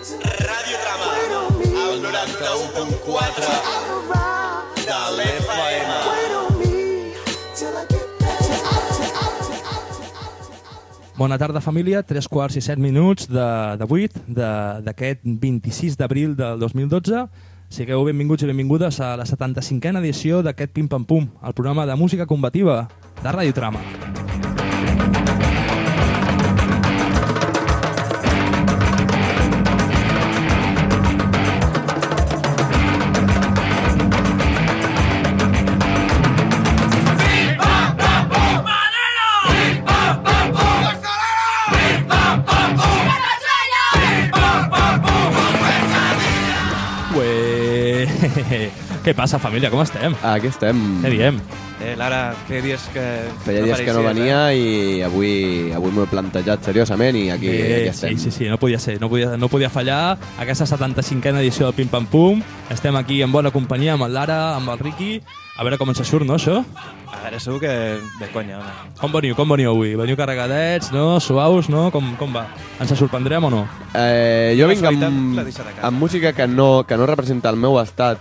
Ràdio Trama, al 91.4 de l'FM. Bona tarda, família. 3:07 de 8 d'aquest 26 d'abril del 2012. Sigueu benvinguts i benvingudes a la 75a edició d'aquest Pim Pam Pum, el programa de música combativa de Ràdio Trama. Què passa, família? Com estem? Aquí estem. Què diem? Lara, feia dies que... Feia dies que no venia i avui m'ho he plantejat seriosament i aquí estem. Sí, no podia ser, no podia fallar aquesta 75a edició del Pim Pam Pum. Estem aquí en bona companyia amb el Lara, amb el Riqui. A veure com ens surt, no, això? A veure, segur que de conya, home. Com veniu avui? Veniu carregadets, no? Suaus, no? Com va? Ens sorprendrem o no? Jo vinc amb música que no representa el meu estat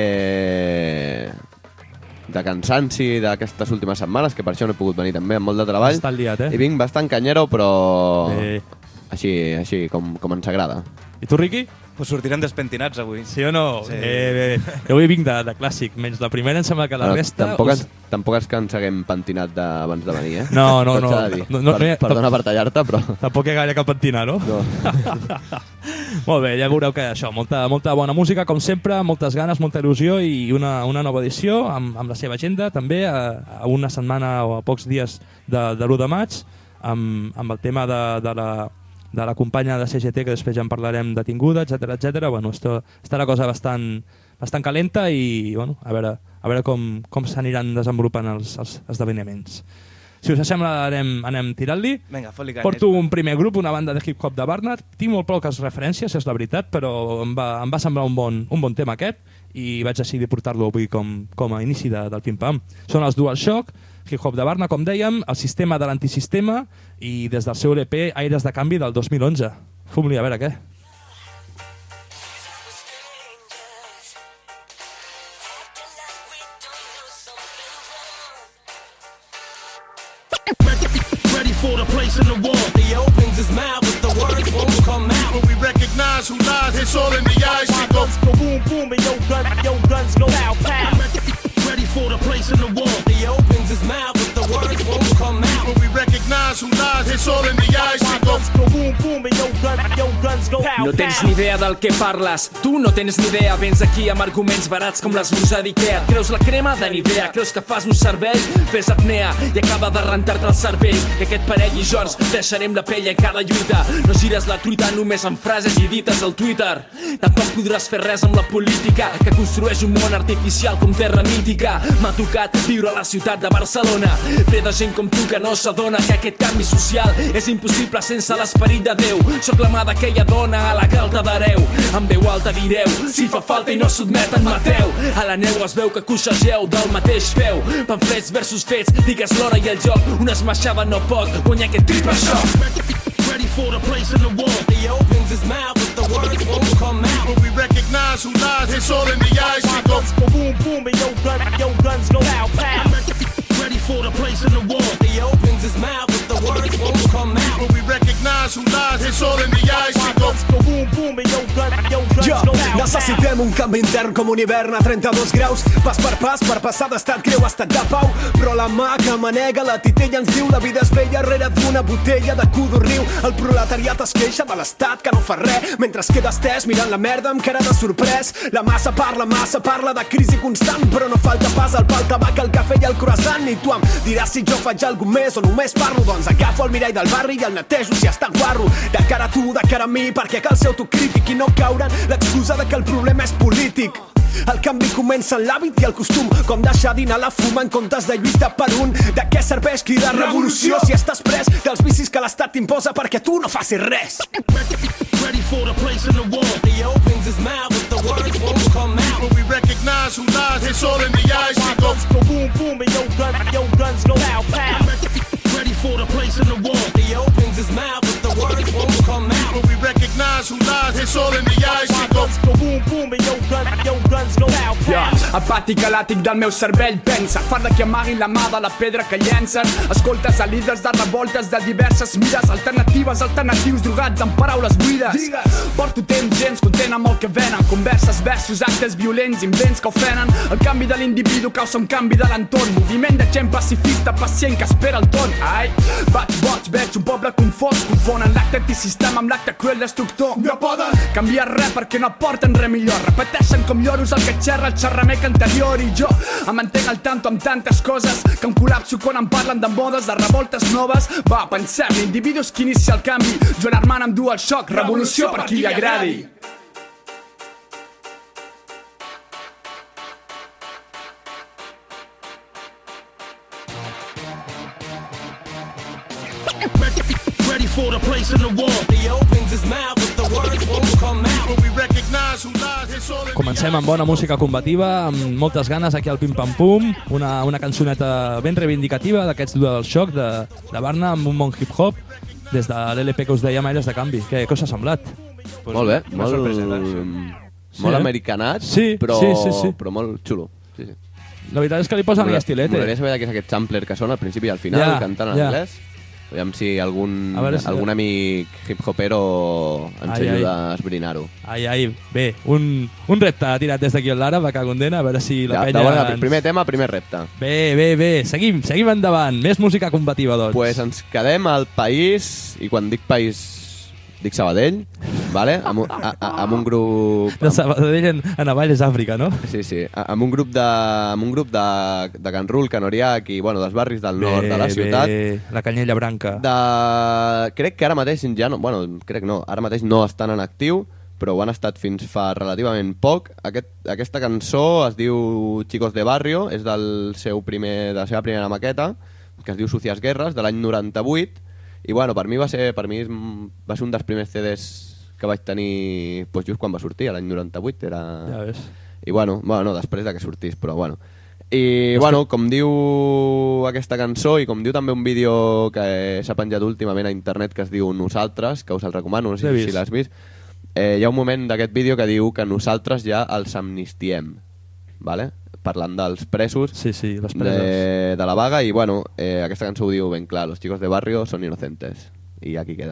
de cansanci d'aquestes últimes setmanes, que per això no he pogut venir també amb molt de treball. Està liat, I vinc bastant canyero, però així com ens agrada. I tu, Riqui? Pues sortirem despentinats avui. Sí o no? Sí. Jo avui vinc de clàssic, menys la primera em sembla que la resta... Tampoc és que ens haguem pentinat abans de venir, No. Perdona per tallar-te, però... Tampoc hi ha gaire cap pentinar, no? No. Molt bé, ja veureu que això, molta bona música, com sempre, moltes ganes, molta il·lusió i una nova edició amb la seva agenda, també, a una setmana o a pocs dies de l'1 de maig, amb el tema de la companya de CGT, que després ja en parlarem, detinguda, etc. Bueno, està la cosa bastant calenta i bueno, a veure com s'aniran desenvolupant els esdeveniments. Si us sembla, anem tirant-li. Vinga, fot-li canya. Porto un primer grup, una banda de hip-hop de Barnard. Tinc molt poques referències, és la veritat, però em va semblar un bon tema aquest i vaig decidir portar-lo avui com a inici del pim-pam. Són els Dual Shock, hip-hop de Barnard, com dèiem, el sistema de l'antisistema i des del seu LP Aires de canvi del 2011. Fum-li a veure què. For the place in the wall, he opens his mouth, but the words won't come out. When we recognize who lies, it's all in the eyes. It goes go boom boom, and your guns go pow pow. Ready for the place in the wall, he opens his mouth, but the words won't come out. When we recognize who lies, it's all in the eyes. It goes go boom boom, and your guns go pow pow. No tens ni idea del que parles, tu no tens ni idea. Vens aquí amb arguments barats com l'esmorzar d'Ikea. Creus la crema de Nivea, creus que fas un cervell, fes apnea i acaba de rentar-te el cervell. I aquest parell i jo ens deixarem la pell a cada lluita. No gires la truita només amb frases i dites al Twitter. Tampoc podràs fer res amb la política que construeix un món artificial com terra mítica. M'ha tocat viure a la ciutat de Barcelona, ple de gent com tu que no s'adona que aquest canvi social és impossible sense l'esperit de Déu. Soc la mà d'aquella dona a la que alta dareu. Amb veu alta direu, si fa falta i no sotmeten, mateu. A la neu es veu que coixegeu del mateix peu. Pamflets versus fets, digues l'hora i el joc. Una esmaixava no pot guanyar aquest triple shock. Ready for the place in the wall, he opens his mouth, but the words won't come out. When we recognize who lies, it's all in the eyes. It goes go boom boom, and your guns go pow pow. Ready for the place in the wall, he opens his mouth, but the words won't come out. When we recognize who lies, it's all in the eyes. It goes go boom boom, and your guns go pow pow. Necessitem un canvi intern com un hivern a 32 graus. Pas per passar d'estat greu a estat de pau. Però la mà que manega la titella ens diu la vida és bella rere d'una botella de codorniu. El proletariat es queixa de l'estat que no fa res, mentre es queda estès mirant la merda amb cara de sorprès. La massa parla de crisi constant, però no falta pas el pa, el tabac, el cafè i el croissant. I tu em diràs si jo faig alguna més o només parlo. Doncs agafo el mirall del barri i el netejo si està guarro. De cara a tu, de cara a mi, perquè cal ser autocrític i no caure en l'excusa de que el problema és polític. El canvi comença en l'hàbit i el costum, com deixar dinar la fuma en comptes de lluitar per un. De què serveix cridar revolució si estàs pres dels vicis que l'estat t'imposa perquè tu no facis res? Ready for the place in the wall, he opens his mouth, but the words won't come out. When we recognize who lies, it's all in the eyes. It goes go boom boom, and your guns go pow pow. Ready for the place in the wall, he opens his mouth, but the words won't come out. But we recognize who lies, it's all in the eyes. It goes Go boom boom and your guns go pow pow. Apàtic a l'àtic del meu cervell pensa, farda que amaguin la mà de la pedra que llencen. Escoltes a líders de revoltes de diverses mires, alternatives, alternatius drogats amb paraules buides. Porto temps gens content amb el que venen, converses, versos, actes violents, invents que ofenen. El canvi de l'individu causa un canvi de l'entorn, moviment de gent pacifista, pacient que espera el torn. Ai, vaig boig, veig un poble confós, confonen l'acte antisistema amb l'acte cruel destructor. No poden canviar res perquè no aporten res millor, repeteixen com lloros el que xerra el xerramec anterior. I jo em mantenc al tanto amb tantes coses que em col·lapso quan em parlen de modes, de revoltes noves. Va, pensem, l'individu és qui inicia el canvi, Joan Armand em du al xoc, revolució per qui li agradi. ready for the place in the wall. He opens his mouth but the words won't come out. But we recognize who lies, it's all in the Comencem amb bona música combativa, amb moltes ganes aquí al Pim Pam Pum, una cançoneta ben reivindicativa d'aquests del xoc de Barna amb un bon hip-hop des de l'LP que us dèiem Aires de Canvi. Què us ha semblat? Pues molt bé, una molt, sorpreseta. molt Sí, americanat, Sí, però, sí. però molt xulo. Sí, sí. La veritat és que li posen M'agradaria estilete. saber de què és aquest sampler que sona al principi i al final, Ja, cantant en ja. anglès. Aviam si algun A veure si- amic hip-hopero ens Ai, ajuda a esbrinar-ho. Ai, bé, un repte tirat des d'aquí al Lara, va cagondena, a veure si la penya... Bueno, primer tema, primer repte. Bé, seguim endavant. Més música combativa, doncs. Pues ens quedem al país, i quan dic país dic Sabadell, vale? amb un grup... De Sabadell a Vall és Àfrica, no? Sí, amb un grup de Can Rull, Can Oriac i bueno, dels barris del nord de la ciutat. La Canyella Branca. Crec que ara mateix ja no... Bueno, crec no, ara mateix no estan en actiu, però ho han estat fins fa relativament poc. Aquesta cançó es diu Chicos de Barrio, és de la seva primera maqueta, que es diu Sucias Guerras, de l'any 98, i bueno, per mi va ser un dels primers CDs que vaig tenir pues, just quan va sortir, l'any 98. Ja ves. I bueno, no, després de que sortís, però bueno. I bueno, com diu aquesta cançó i com diu també un vídeo que s'ha penjat últimament a internet que es diu Nosaltres, que us el recomano, no sé si l'has vist. Hi ha un moment d'aquest vídeo que diu que nosaltres ja els amnistiem, vale? Parlant dels presos, Sí, les preses. de la vaga, i bueno, aquesta cançó ho diu ben clar, los chicos de barrio son inocentes, i aquí queda.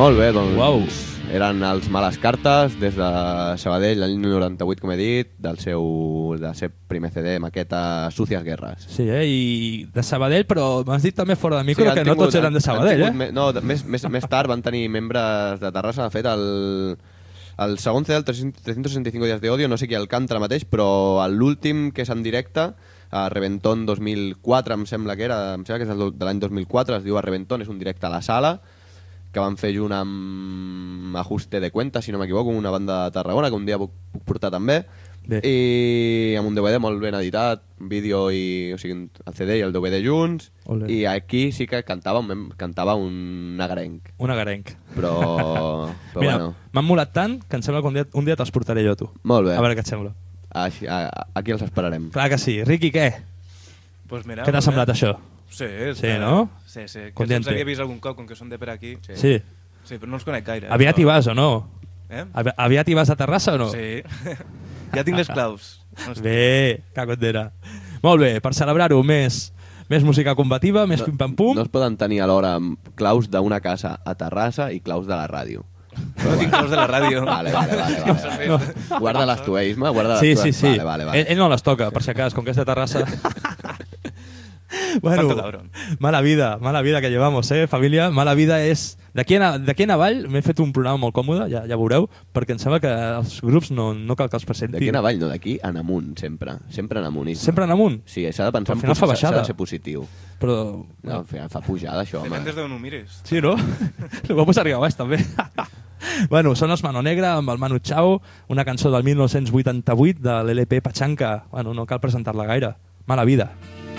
Molt bé, doncs Uau. eren els Males Cartes des de Sabadell l'any 98, com he dit, del seu primer CD, maqueta Sucias Guerras. Sí, i de Sabadell, però m'has dit també fora de micro que han no tingut- tots eren de Sabadell, han tingut eh? No, més tard van tenir membres de Terrassa. De fet, el segon CD, el 365 dies de odio, no sé qui el canta ara mateix, però l'últim que és en directe, a Reventón 2004, em sembla que és el de l'any 2004, es diu A Reventón, és un directe a la sala, que van fer junt amb Ajuste de Cuentas, si no m'equivoco, una banda de Tarragona, que un dia puc portar també. Bé. I amb un DVD molt ben editat, vídeo i, o sigui, el CD i el DVD junts. Ole. I aquí sí que cantava un nagarenc. Un agarenc. Però Mira, bueno, m'han molat tant que em sembla que un dia te'ls portaré jo, tu. molt bé. A veure què et sembla. Aquí els esperarem. Clar que sí. Riqui, què? Pues mira, Què t'ha semblat això? Sí, Sí, no? Sí, que Condiente. se'ls havia vist algun cop, com que són de per aquí. Sí. Sí, però no els conec gaire. Aviat hi vas o no? Eh? Aviat hi vas a Terrassa o no? Sí. Ja tinc les claus. Bé, que condena. Molt bé, per celebrar-ho, més música combativa, més pim-pam-pum. No es poden tenir alhora claus d'una casa a Terrassa i claus de la ràdio. No tinc claus de la ràdio. Vale. Guarda l'estueisme, guarda Sí. l'estueisme. Vale. Ell no les toca, per si acas, com que és de Terrassa. Bueno, Cuánto cabrón. mala vida que llevamos, família. Mala vida és... D'aquí en avall m'he fet un programa molt còmode, ja veureu, perquè em sembla que els grups no cal que els presentin. D'aquí en avall, no, d'aquí en amunt, sempre. Sempre en amunt. Sempre en amunt? Sí, s'ha de pensar Al final fa baixada. s'ha de ser positiu. Però... No, fa pujada, això, home. Depèn des d'on ho mires. Sí, no? Ho vamos arribar a baix, també. Bueno, són els Mano Negra amb el Manu Chao, una cançó del 1988 de l'LP Pachanca. Bueno, no cal presentar-la gaire. Mala vida.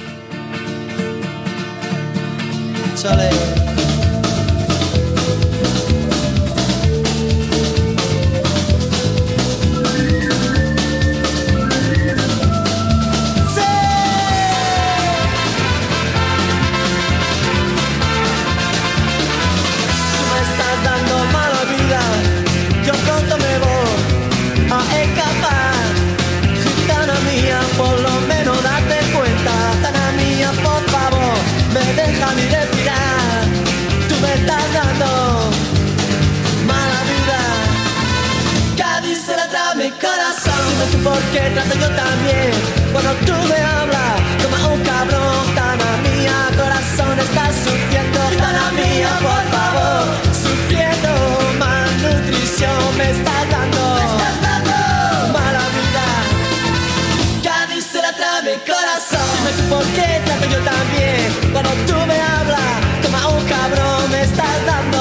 Chale. Porque trato yo también cuando tú me hablas como un cabrón. Gitana mía, corazón está sufriendo. Gitana mía, por favor, sufriendo. Malnutrición me estás dando. Mala vida, Cádiz se la trae mi corazón. Dime tú por qué trato yo también cuando tú me hablas como un cabrón. Me estás dando.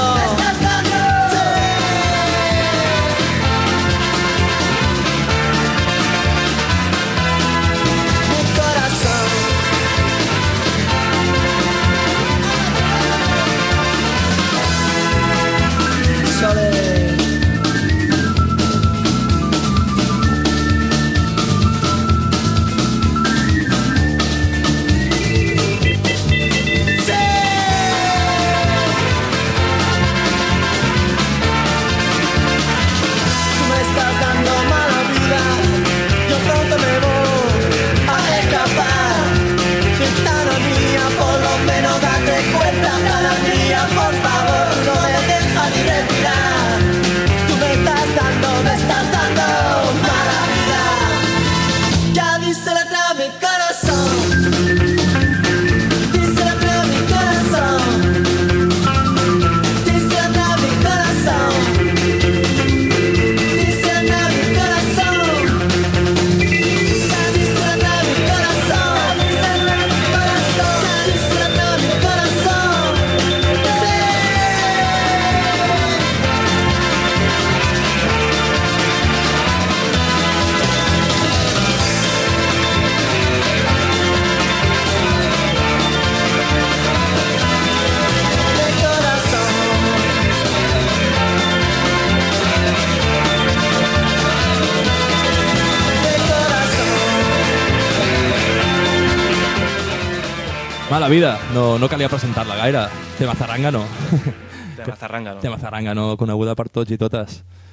Mala vida, no calia presentar-la gaire. Tema Zarrangano. Tema Zarrangano. Tema Zarrangano, coneguda per tots i totes.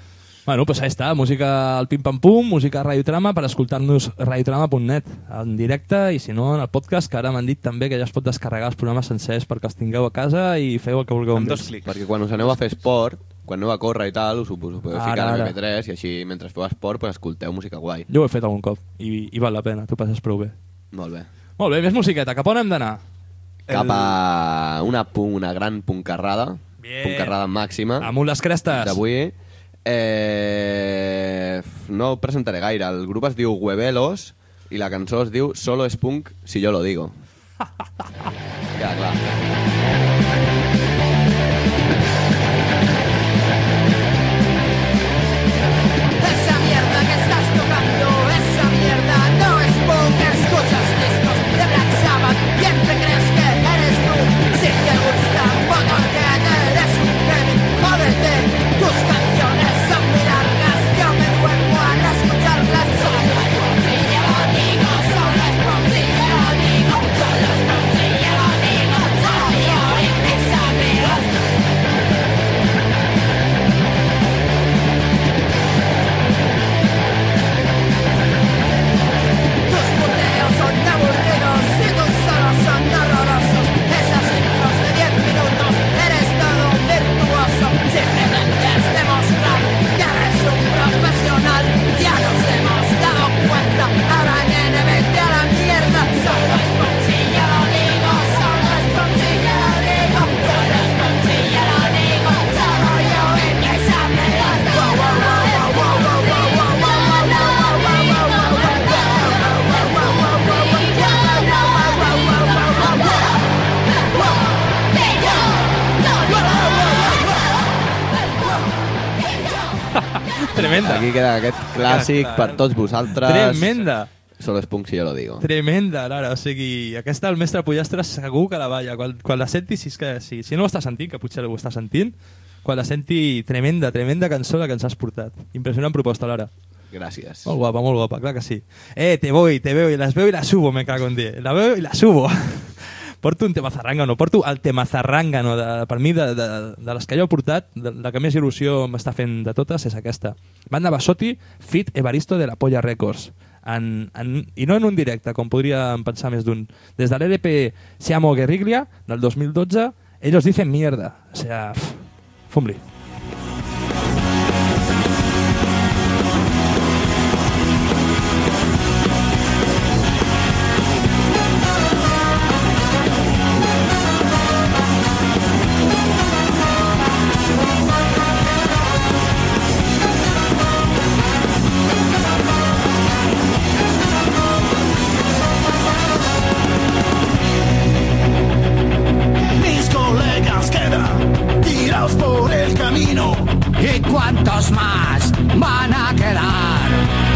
Bueno, pues ahí està, música al pim-pam-pum, música a Radiotrama, per escoltar-nos radiotrama.net en directe, i si no, en el podcast, que ara m'han dit també que ja es pot descarregar els programes sencers perquè els tingueu a casa i feu el que vulgueu amb ells. Perquè quan us aneu a fer esport, quan aneu a córrer i tal, us ho podeu ficar a MP3 i així, mentre feu esport, pues, escolteu música guai. Jo ho he fet algun cop i val la pena, tu passes prou bé. Molt bé. Molt bé, més musiqueta, cap on hem d'anar? Cap a una gran puncarrada, puncarrada màxima. Amunt les crestes. D'avui. No ho presentaré gaire. El grup es diu Huevelos i la cançó es diu Solo es punk si yo lo digo. Queda clar. Esa mierda que estás tocando, esa mierda no es punk. Escuchas discos de Black Sabbath, ¿quién te crees que eres tú? Si te gusta Motorhead, eres un genio, jódete. Tus canciones son muy largas, yo me duermo al escucharlas. Solo es punk si yo lo digo, solo es punk si yo lo digo, solo es punk si yo lo digo, solo yo y mis amigos. Tus puteos son aburridos y tus solos son horrorosos. Esas intros de 10 minutos, eres todo un virtuoso. Simplemente es demostrar que eres un profesional. Ya nos hemos dado cuenta, ahora nene, vete a la mierda. Solo es punk si yo lo digo, solo es punk si yo lo digo, solo es punk si yo lo digo, solo yo y mis amigos. Wow, wow, wow, wow, wow, wow, wow, wow, Tremenda. Aquí queda aquest clàssic per tots vosaltres. Tremenda. Solo es punk si yo lo digo. Tremenda, Lara. O sigui, aquesta el mestre Pollastre segur que la balla. Quan la senti, si no ho està sentint, que potser ho està sentint, quan la senti, tremenda cançó la que ens has portat. Impressionant proposta, Lara. Gràcies. Molt guapa, clar que sí. Te veo y las veo y las subo, me cago en 10. La veo y la subo. Porto un tema zarrangano, porto el tema zarrangano, per mi, de les que jo he portat, la que més il·lusió m'està fent de totes és aquesta. Banda Basotti, Fit Evaristo de la Polla Records. I no en un directe, com podríem pensar més d'un. Des de l'LP Siamo Guerriglia, del 2012, ellos dicen mierda. O sea, fum-li. Mis colegas quedan tirados por el camino. ¿Y cuántos más van a quedar?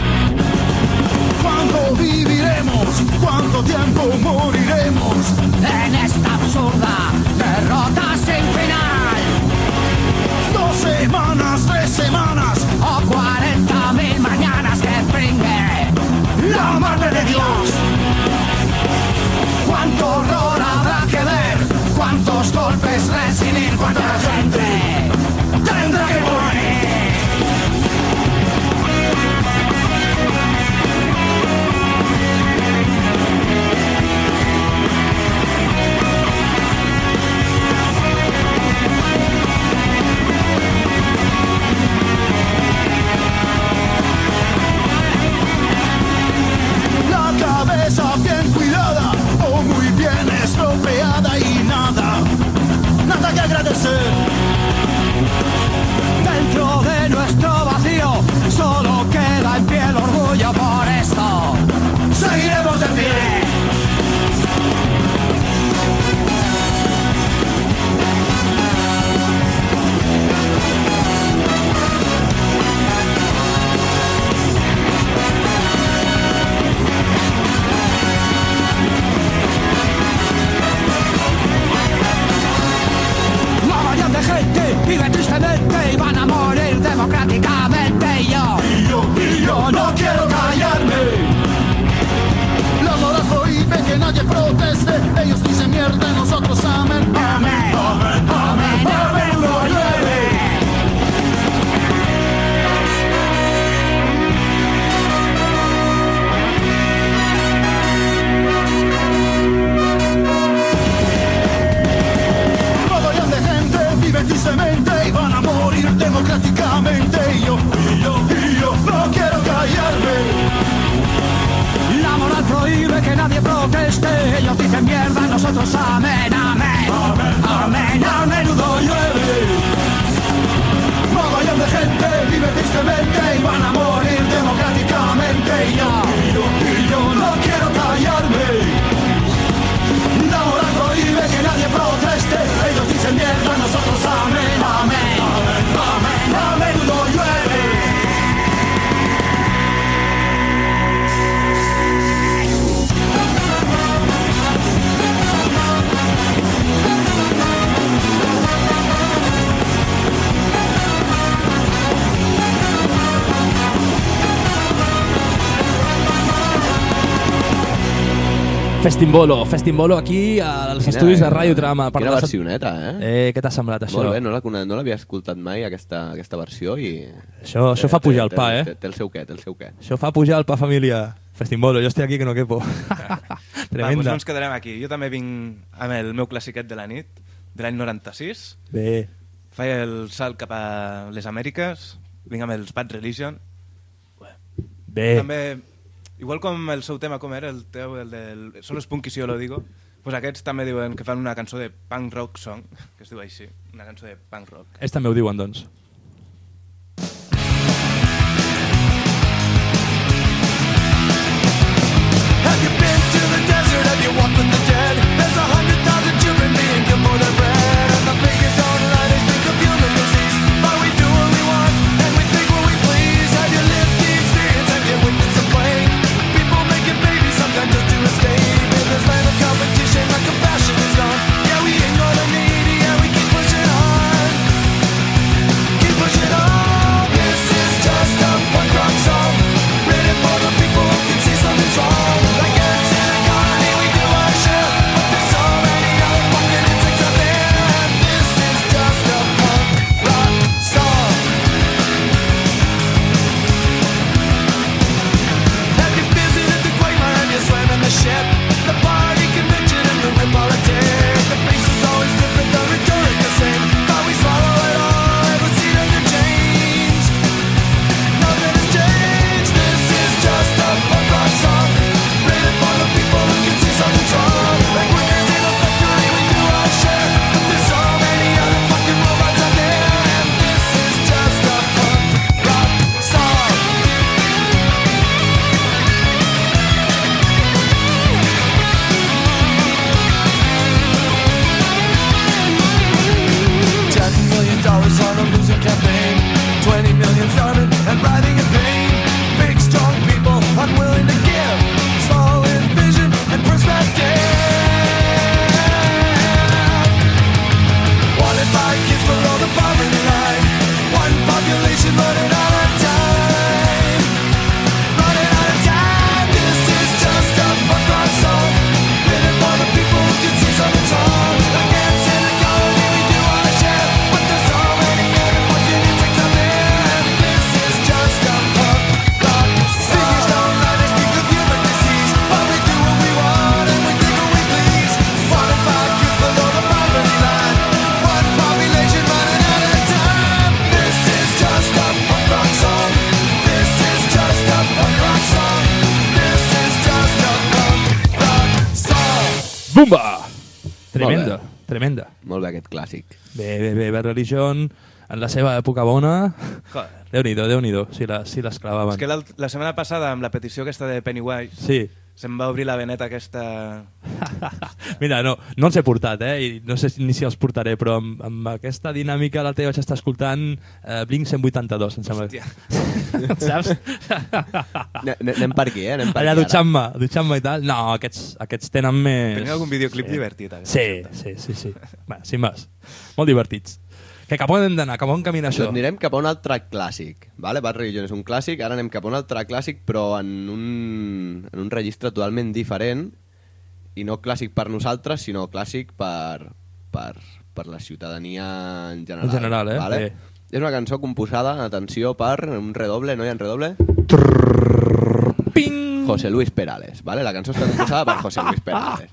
¿Cuánto viviremos? ¿Cuánto tiempo moriremos? En esta absurda derrota sin final. 2 semanas, 3 semanas O 40.000 mañanas que pringue la madre de Dios. ¿Cuánto horror habrá que ver? ¿Cuántos golpes recibir? ¿Cuánta gente tendrá que morir? nadie proteste. Ellos dicen mierda, nosotros amén, amén. Amén, a menudo llueve. Mogollón de gente vive tristemente y van a morir democráticamente. Y yo no quiero callarme. La moral prohíbe que nadie proteste. Ellos dicen mierda, nosotros amén, amén. Amén, a menudo llueve. Festimbolo aquí als estudis de Ràdio Trama. Quina versioneta, Què t'ha semblat, això? Molt bé, no l'havia escoltat mai, aquesta versió, i... Això fa pujar el pa, Té el seu què, té el seu què. Això fa pujar el pa, família. Festimbolo, jo estic aquí que no quepo. Tremenda. Doncs no ens quedarem aquí. Jo també vinc amb el meu classiquet de la nit, de l'any 96. Bé. Faig el salt cap a les Amèriques, vinc amb els Bad Religion. Bé. També, igual com el seu tema, com era el teu, el del Solo es punky si yo lo digo, pues aquests també diuen que fan una cançó de punk rock song, que es diu així, una cançó de punk rock. Ells també ho diuen, doncs. Have you been to the desert? Have you walked with the dead? There's 100,000 children being killed for their bread, and the biggest online is think of human disease. But we do what we want, and we think what we please. Have you lived the experience? Have you witnessed the pain? People making babies sometimes just to escape. In this land of competition, our compassion is gone. Yeah, we ain't gonna need it. Yeah, we keep pushing on. Keep pushing on. This is just a punk rock song, written for the people who can see something's wrong. Like ants in a colony, we do our share, but there's so many other fucking insects out there. This is just a punk rock song. Have you visited the Quaker and you swam in the ship? The party convention and the real politics. The face is always different, the rhetoric the same. But we swallow it all, ever see it to change. Nothing has changed. This is just a punk rock song, written for the people who can see something's wrong. Like workers in a factory, we do our share, but there's so many other fucking robots out there. And this is just a punk rock song. $10 million on a losing campaign, 20 million starving and writhing in pain. Big strong people unwilling to give, small in vision and perspective. Wanted by kids below the poverty line, one population running out of time. Running out of time. This is just a punk rock song, written for the people who can see something's wrong. Like ants in a colony, we do our share, but there's so many other fucking insects out there. And this is just a punk rock song. Figures don't lie, they speak of human disease, but we do what we want and we think what we please. Wanted by kids below the poverty line, one population running out of time. This is just a punk rock song. This is just a punk rock song. This is just a punk rock song. Bumba! Tremenda, tremenda. Molt bé aquest clàssic. Bé, Bad Religion, en la seva època bona. Joder. Déu-n'hi-do, si les clavaven. És que la setmana passada, amb la petició aquesta de Pennywise, Sí. se'm va obrir la veneta aquesta... Mira, no els he portat, i no sé ni si els portaré, però amb aquesta dinàmica l'altre dia vaig estar escoltant Blink 182, em sembla. Hòstia. Saps? Anem per aquí, anem per Allà aquí. dutxant-me i tal. No, aquests tenen més... Tenia algun videoclip divertit. Sí. Bé, sin més. Molt divertits. Que cap on hem d'anar? Cap on camina això? Doncs anirem cap a un altre clàssic. Vale? Bad Religion és un clàssic, ara anem cap a un altre clàssic, però en un registre totalment diferent, i no clàssic per nosaltres, sinó clàssic per la ciutadania en general. En general, vale? Bé. És una cançó composada, atenció, per un redoble, no hi ha redoble? Ping! José Luis Perales, ¿vale? La cançó està composada per José Luis Perales.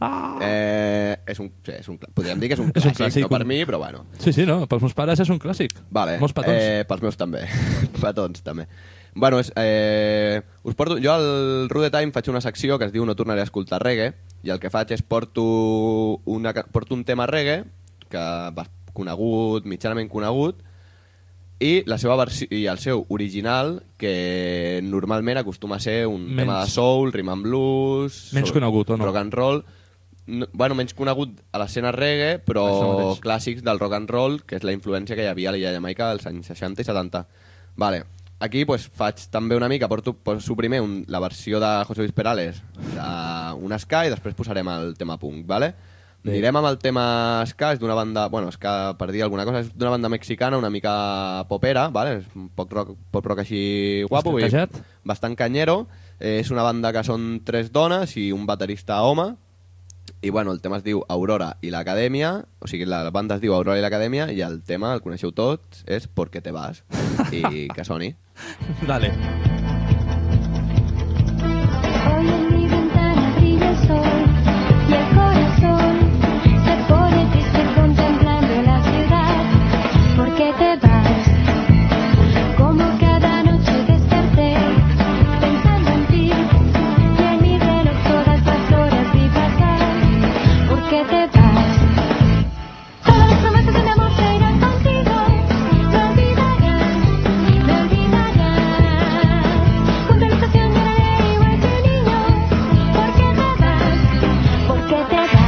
Podríem dir que és un clàssic, no per mi, però bueno. Sí, no, pels meus pares és un clàssic. Vale. Molts petons. Pels meus també. Petons, també. Bueno, us porto... Jo al Rude Time faig una secció que es diu No tornaré a escoltar reggae, i el que faig és porto un tema reggae que va conegut, mitjanament conegut, i la seva versió i el seu original, que normalment acostuma a ser un tema de soul, rhythm and blues, menys conegut o no? Rock and roll. Bueno, menys conegut a l'escena reggae, però clàssics del rock and roll, que és la influència que hi havia a l'illa de Jamaica als anys 60 i 70. Vale. Aquí pues, faig també una mica, poso primer la versió de José Luis Perales d'un ska i després posarem el tema punk, vale? Anirem amb el tema ska, és d'una banda, bueno, ska per dir alguna cosa, és d'una banda mexicana una mica popera, vale? És un pop rock així guapo, bastant canyero, és una banda que són 3 dones i un baterista home, i bueno, el tema es diu Aurora i l'Acadèmia, o sigui, la banda es diu Aurora i l'Acadèmia, i el tema, el coneixeu tots, és ¿Por qué te vas? I que soni. Dale. Hoy en mi ventana brilla el sol y el corazón se pone triste contemplando la ciudad. ¿Por qué te vas? Como cada noche desperté pensando en ti y en mi reloj todas las horas vi pasar. ¿Por qué te vas? Todas las promesas de mi amor se irán contigo. Me olvidarás, me olvidarás. Junto a la estación lloraré igual que un niño. ¿Por qué te vas? ¿Por qué te vas?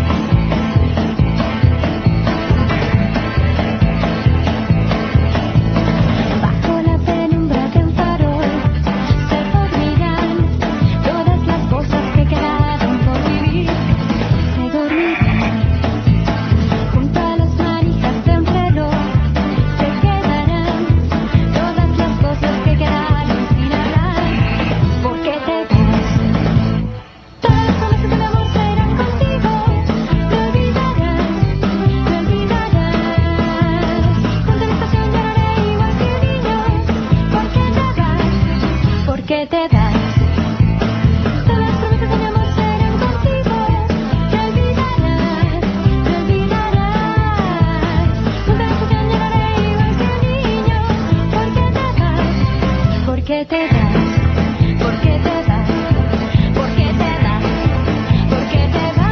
Bajo la penumbra de un farol se dormirán todas las cosas que quedaron por vivir. Se dormirán junto a las manijas de un reloj. Se quedarán todas las cosas que quedaron sin hablar. ¿Por qué te vas? Todas las promesas del amor serán contigo. Me olvidarás, me olvidarás. Junto a la estación lloraré igual que un niño. ¿Por qué te vas? ¿Por qué te vas? Todas las promesas de mi amor serán contigo. Me olvidarás, me olvidarás. Junto a la estación lloraré igual que un niño. ¿Por qué te vas? ¿Por qué te vas? ¿Por qué te vas? ¿Por qué te vas? ¿Por qué te vas?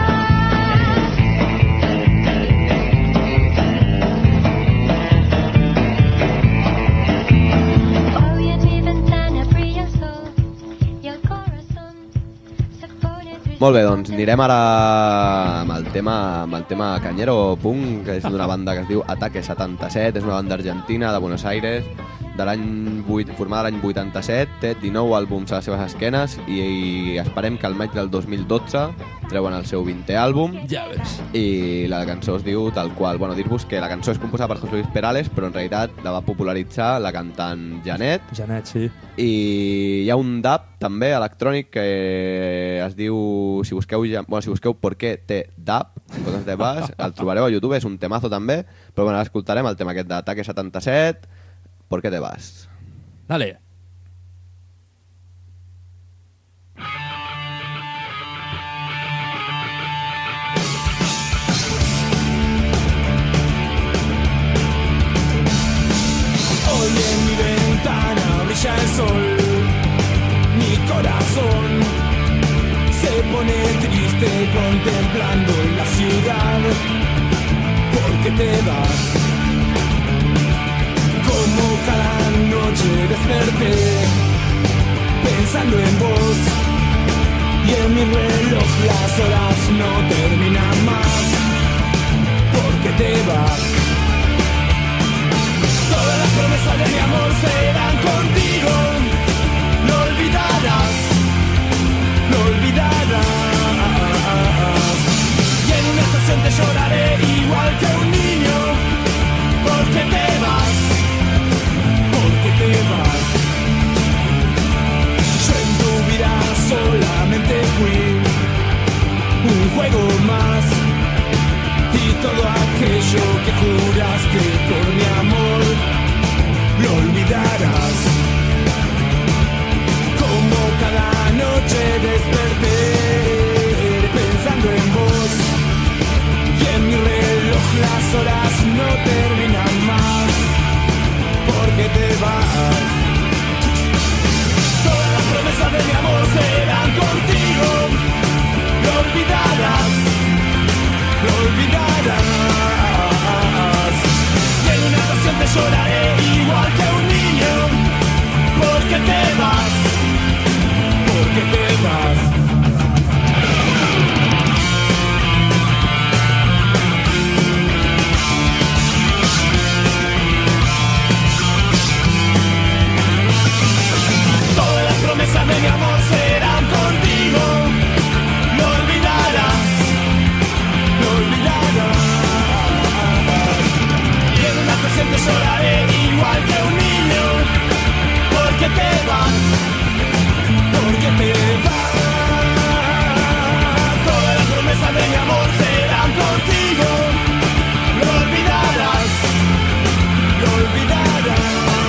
Hoy en mi ventana brilla el sol y el corazón se pone triste. Molt bé, doncs anirem ara amb el tema canyero punk, que és d'una banda que es diu Ataque 77, és una banda argentina de Buenos Aires, formada l'any 87, té 19 àlbums a les seves esquenes i esperem que al maig del 2012 treuen el seu 20è àlbum. Ja ves. I la cançó es diu tal qual. Bueno, dir-vos que la cançó és composada per José Luis Perales, però en realitat la va popularitzar la cantant Janet. Janet, sí. I hi ha un dub també electrònic que es diu, si busqueu ¿Por qué te dub? En te vas, el trobareu a YouTube, és un temazo també, però bueno, escoltarem el tema aquest d'Ataque 77, ¿Por qué te vas? Dale. Hoy en mi ventana brilla el sol, mi corazón se pone triste contemplando la ciudad. ¿Por qué te vas? Como cada noche desperté pensando en vos y en mi reloj las horas no terminan más. ¿Por qué te vas? Todas las promesas de mi amor serán contigo. No olvidarás, no olvidarás. Y en una estación te lloraré igual que un niño. ¿Por qué te vas? ¿Por qué te vas? Yo en tu vida solamente fui un juego más. Y todo aquello que juraste por mi amor lo olvidarás. mi amor serán contigo. Lo olvidarás, lo olvidarás. Y en una ocasión te lloraré igual que un niño, porque te vas, porque te vas. Todas las promesas de mi amor serán contigo. Lo olvidarás, lo olvidarás.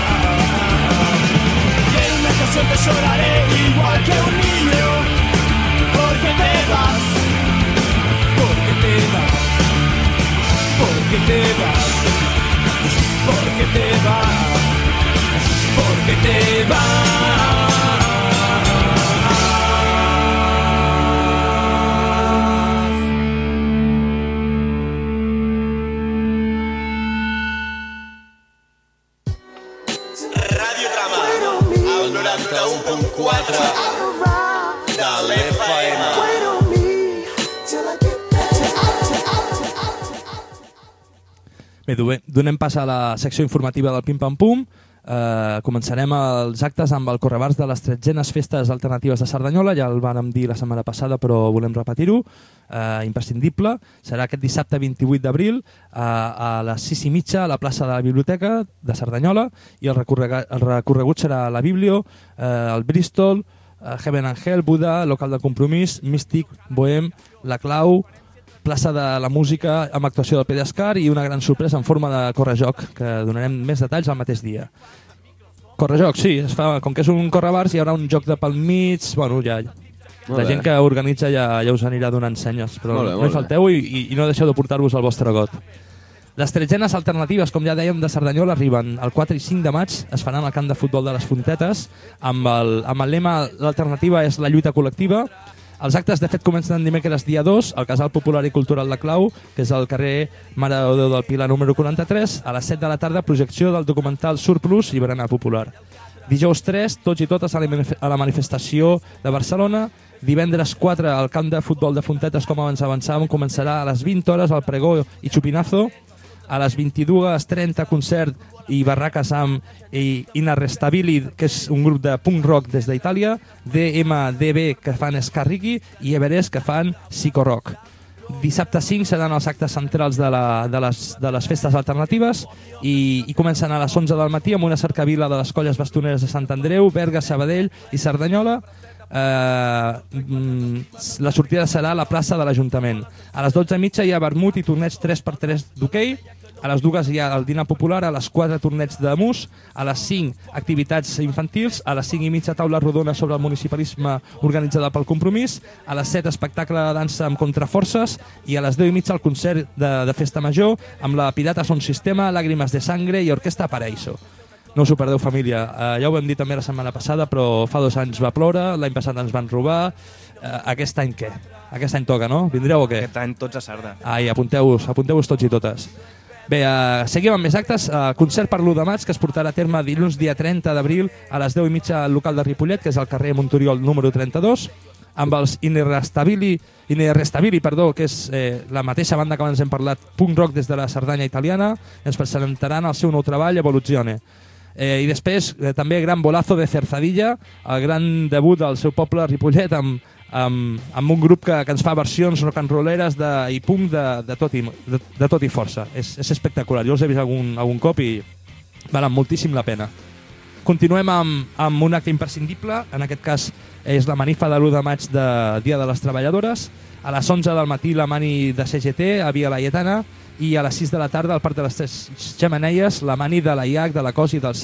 Y en una ocasión te lloraré igual que un niño, porque te vas, porque te vas, porque te vas, porque te vas, porque te vas. Radiodrama, al 91.4 de l'FM. Bé, donem pas a la secció informativa del Pim Pam Pum. Començarem els actes amb el Correbars de les 13enes Festes Alternatives de Cerdanyola. Ja el vàrem dir la setmana passada, però volem repetir-ho. Imprescindible. Serà aquest dissabte 28 d'abril a les 6:30 a la plaça de la Biblioteca de Cerdanyola, i el recorregut serà la Biblio, el Bristol, Heaven and Hell, Buda, Local de Compromís, Místic, Bohem, La Clau, plaça de la Música amb actuació del Pedescar i una gran sorpresa en forma de correjoc, que donarem més detalls al mateix dia. Correjoc, sí, es fa, com que és un correbars hi haurà un joc de pel mig, bueno, ja... La gent que organitza ja us anirà donant senyes, però no hi falteu i no deixeu de portar-vos el vostre got. Les 13enes alternatives, com ja dèiem, de Cerdanyola arriben el 4 i 5 de maig, es faran al camp de futbol de les Fontetes, amb el lema l'alternativa és la lluita col·lectiva. Els actes, de fet, comencen dimecres dia 2 al Casal Popular i Cultural La Clau, que és al carrer Mare de Déu del Pilar número 43, a les 7 de la tarda, projecció del documental Surplus i berenar popular. Dijous 3, tots i totes a la manifestació de Barcelona. Divendres 4 al camp de futbol de Fontetes, com abans avançàvem, començarà a les 20 hores el pregó i xupinazo. A les 22:30 concert i barraques amb Inarrestabili, que és un grup de punk rock des d'Itàlia, DMDB, que fan ska reggae, i Everest, que fan psycho rock. Dissabte 5 seran els actes centrals de les festes alternatives i comencen a les 11 del matí amb una cercavila de les colles bastoneres de Sant Andreu, Berga, Sabadell i Cerdanyola. La sortida serà a la plaça de l'Ajuntament. A les 12:30 hi ha vermut i torneig 3x3 d'hoquei. A les 2 hi ha el dinar popular, a les 4 torneig de mus, a les 5 activitats infantils, a les 5:30 taula rodona sobre el municipalisme organitzada pel Compromís, a les 7 espectacle de dansa amb contraforces i a les 10:30 el concert de festa major amb la Pirata Son Sistema, Làgrimes de Sangre i Orquestra Paraíso. No us ho perdeu, família. Ja ho vam dir també la setmana passada, però fa 2 anys va ploure, l'any passat ens van robar. Aquest any què? Aquest any toca, no? Vindreu o què? Aquest any tots a Sarda. Ai, apunteu-vos tots i totes. Bé, seguim amb més actes. Concert per l'1 de maig, que es portarà a terme dilluns dia 30 d'abril a les 10:30 al local de Ripollet, que és al carrer Montoriol número 32, amb els Inarrestabili, que és la mateixa banda que abans hem parlat, punk rock des de la Cerdanya italiana. Ens presentaran el seu nou treball, Evoluzione. I després també gran bolazo de Cerzadilla, el gran debut del seu poble Ripollet amb un grup que ens fa versions rock and rolleres i punk de tot i força. És espectacular, jo els he vist algun cop i valen moltíssim la pena. Continuem amb un acte imprescindible, en aquest cas és la manifa de l'1 de maig de Dia de les Treballadores. A les 11 del matí la mani de CGT a Via Laietana i a les 6 de la tarda al Parc de les Tres Xemeneies la mani de la IAC, de la COS i del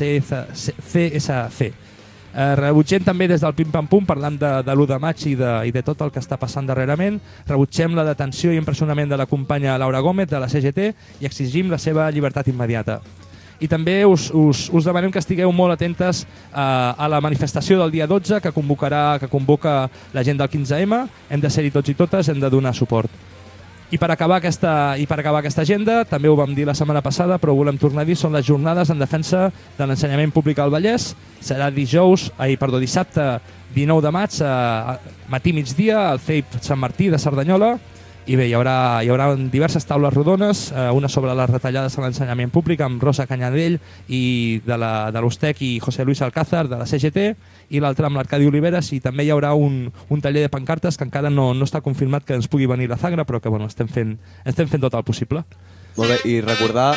CSC. Rebutgem també des del Pim Pam Pum, parlant de l'1 de maig i de tot el que està passant darrerament. Rebutgem la detenció i empresonament de la companya Laura Gómez de la CGT i exigim la seva llibertat immediata. I també us demanem que estigueu molt atentes a la manifestació del dia 12 que convoca la gent del 15M. Hem de ser-hi tots i totes, hem de donar suport. I per acabar aquesta agenda, també ho vam dir la setmana passada, però ho volem tornar a dir, són les jornades en defensa de l'ensenyament públic al Vallès. Serà dissabte 19 de maig, matí migdia, al CEIP Sant Martí de Cerdanyola. I bé, hi haurà diverses taules rodones, una sobre les retallades a l'ensenyament públic amb Rosa Canyadell i de l'Ustec i José Luis Alcázar de la CGT, i l'altra amb l'Arcadi Oliveres, i també hi haurà un taller de pancartes que encara no està confirmat que ens pugui venir la Zagra, però que bueno, estem fent tot el possible. Molt bé, i recordar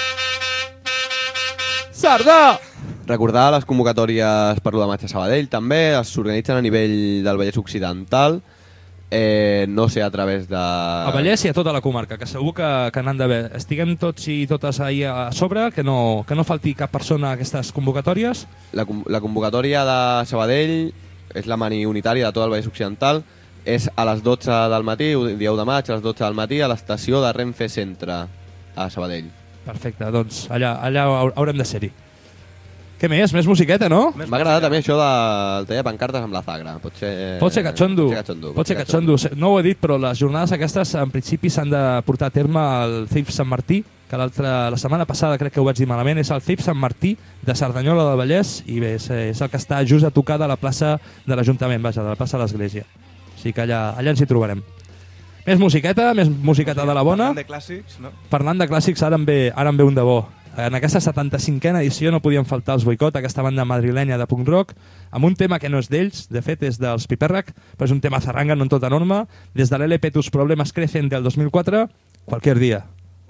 les convocatòries per l'1 de maig a Sabadell també, s'organitzen a nivell del Vallès Occidental, no sé a través de... A Vallès i a tota la comarca, que segur que n'han d'haver. Estiguem tots i totes ahir a sobre, que no falti cap persona a aquestes convocatòries. La convocatòria de Sabadell és la mani unitària de tot el Vallès Occidental, és a les 12 del matí, dia 1 de maig, a les 12 del matí, a l'estació de Renfe Centre, a Sabadell. Perfecte, doncs allà haurem de ser-hi. Què més? Més musiqueta, no? M'ha agradat també això del taller de pancartes amb la Zagra. Pot ser catxondo. No ho he dit, però les jornades aquestes en principi s'han de portar a terme al CIF Sant Martí, que la setmana passada crec que ho vaig dir malament, és el CIF Sant Martí de Cerdanyola del Vallès, i bé, és el que està just a tocar de la plaça de l'Ajuntament, vaja, de la plaça de l'Església. O sigui que allà ens hi trobarem. Més musiqueta de la bona. Parlant de clàssics, no? Parlant de clàssics, ara en ve un de bo. En aquesta 75a edició no podien faltar els Boicot, aquesta banda madrilenya de punk rock, amb un tema que no és d'ells, de fet és dels Piperrac, però és un tema zarranga, no en tota norma, des de l'LP Tus Problemas Crecen del 2004, Cualquier Día.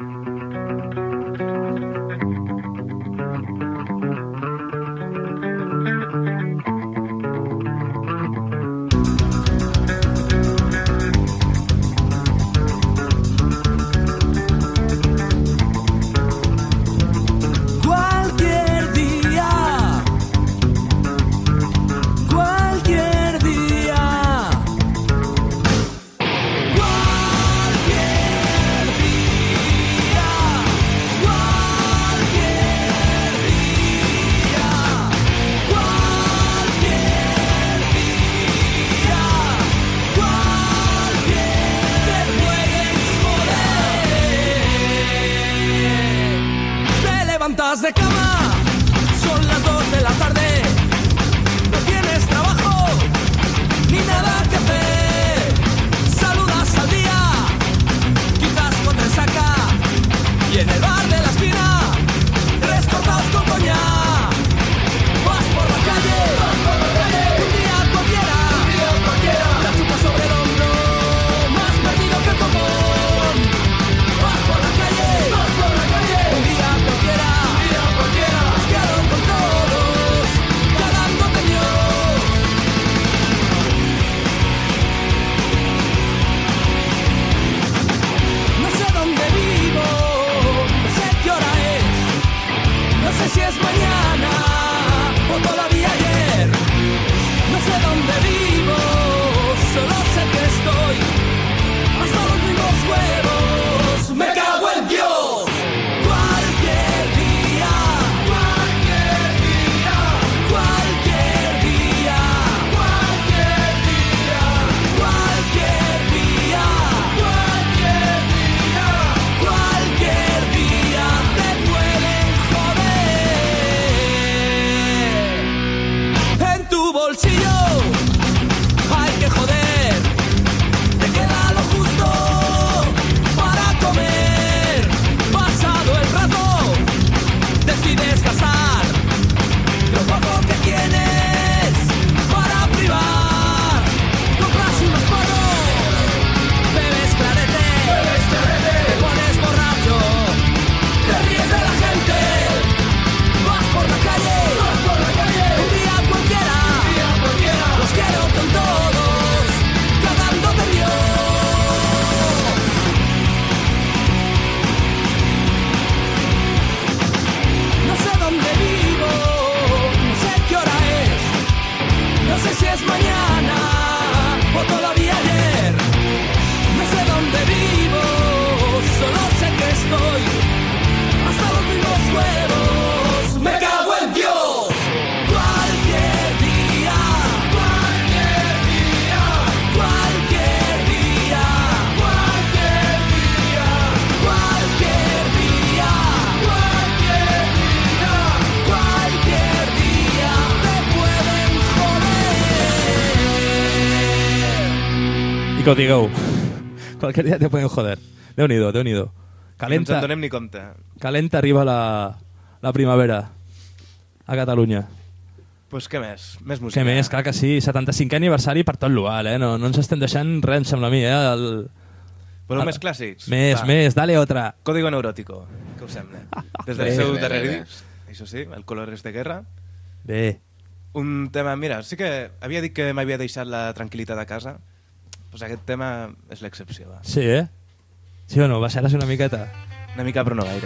De cama, son las 2 de la tarde, no tienes trabajo ni nada que hacer, saludas al día, quizás con resaca, y en el bar de la esquina, tres cortados con coñac, vas por la calle, un día cualquiera, la chupa sobre el hombro, más perdido que el copón, vas por la calle, un día cualquiera. Con todos, cagándote Dios. No sé dónde vivo, no sé qué hora es, no sé si es mañana o todavía ayer. No sé dónde vivo, solo sé que estoy hasta los mismos huevos. Me cago en Dios. Cualquier día. Hay que joder, te queda lo justo para comer. Pasado el rato, decides gastar lo poco que tienes para privar. Compras unos porros, bebes clarete, te pones borracho, te ríes de la gente, vas por la calle, un día cualquiera. Los quiero con todos, cagándote Dios. No sé dónde vivo, no sé qué hora es, no sé si es mañana o todavía ayer. No sé dónde vivo, solo sé que estoy hasta los mismos huevos. Me cago en Dios. Cualquier día. I que ho digueu. Qualquer dia te pueden joder. Déu-n'hi-do, Déu-n'hi-do. No ens Calenta, en donem ni compte. calenta arriba la primavera a Catalunya. Pues què més? Més música. Què més? Clar que sí, 75è aniversari per tot l'UAL, No ens estem deixant res, em sembla a mi, Voleu més clàssics? Més, dale otra. Código Neurótico, què us sembla? Des del Bé, seu bé, darrer bé. disc, això sí, el Colores de Guerra. Bé. Un tema, mira, sí que havia dit que m'havia deixat la tranquil·litat a casa, doncs aquest tema és l'excepció. Va. Sí, Sí o no? Baixaràs una miqueta? Una mica, però no gaire.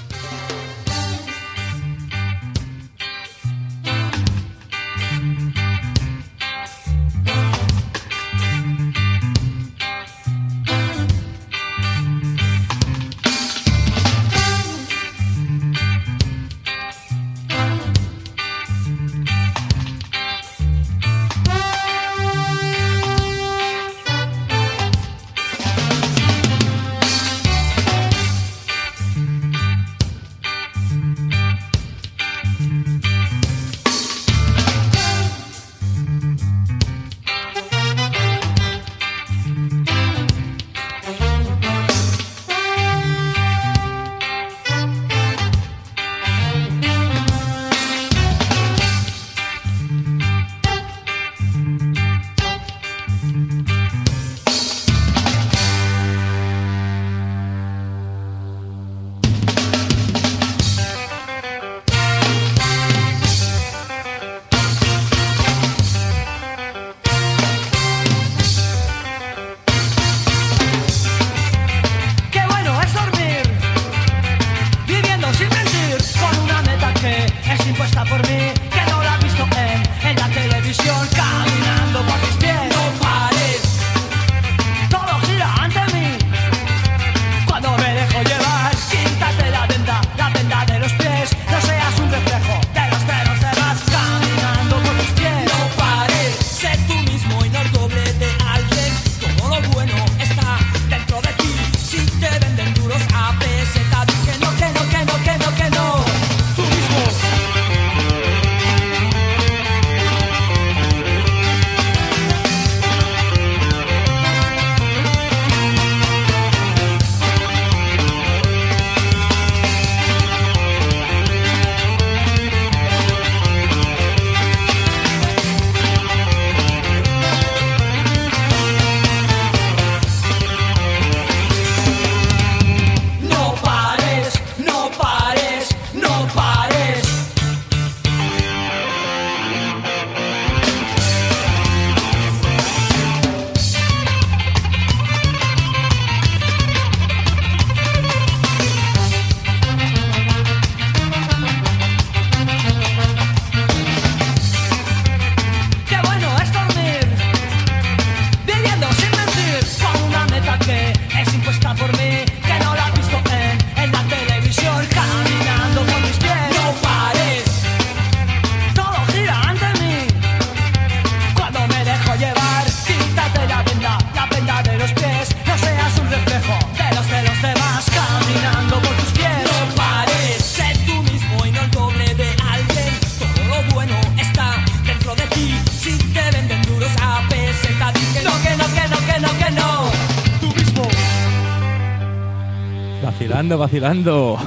Vacilando.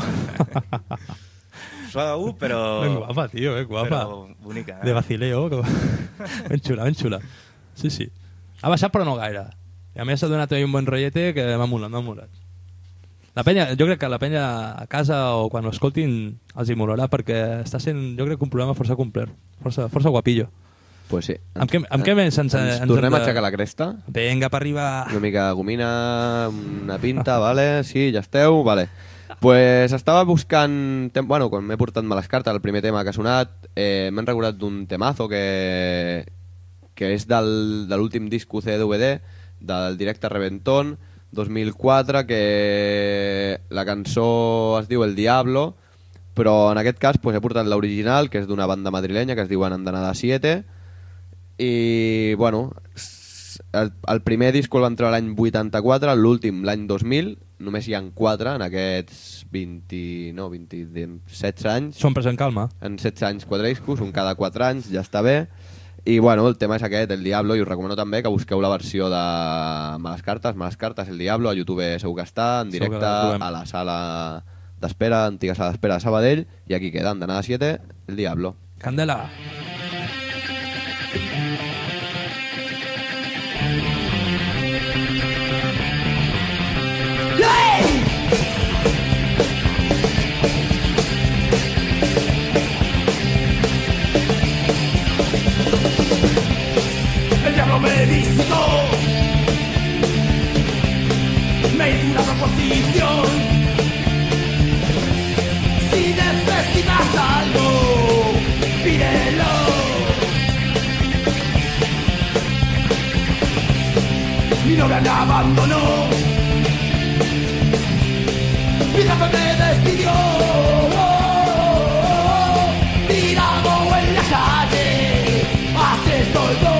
Suau, però... Ben guapa, tio, ben guapa. Però bonica, De vacileo. Ben xula, ben xula. Sí, sí. Ha baixat però no gaire. I a més s'ha donat un bon rotllete que m'ha molat, m'ha molat. La penya, jo crec que la penya a casa o quan ho escoltin els hi molarà perquè està sent, jo crec, un programa força complet. Força guapillo. Pues sí. Amb què més ens tornem a aixecar la cresta? Vinga, per arribar. Una mica de gomina, una pinta, vale? Sí, ja esteu, vale. Pues estava buscant... Bueno, quan m'he portat males cartes, el primer tema que ha sonat, m'han recordat d'un temazo que és de l'últim disc UC-DVD, del directe Reventón, 2004, que la cançó es diu El Diablo, però en aquest cas pues, he portat l'original, que és d'una banda madrilenya que es diuen Andanada 7, i bueno, el primer disc el van treure l'any 84, l'últim l'any 2000, només hi ha 4 en aquests 16 anys. Som present calma. En 16 anys 4 discos, un cada 4 anys, ja està bé. I bueno, el tema és aquest, El Diablo, i us recomano també que busqueu la versió de Males Cartes, El Diablo, a YouTube segur que està, en directe, a la sala d'espera, antiga sala d'espera de Sabadell, i aquí queda, Andanada 7, El Diablo. Candela! El diablo me visitó, me hizo una proposición. Si necesitas algo, pídelo. Mi novia me abandonó, mi jefe me despidió. Tirado en la calle, así estoy yo.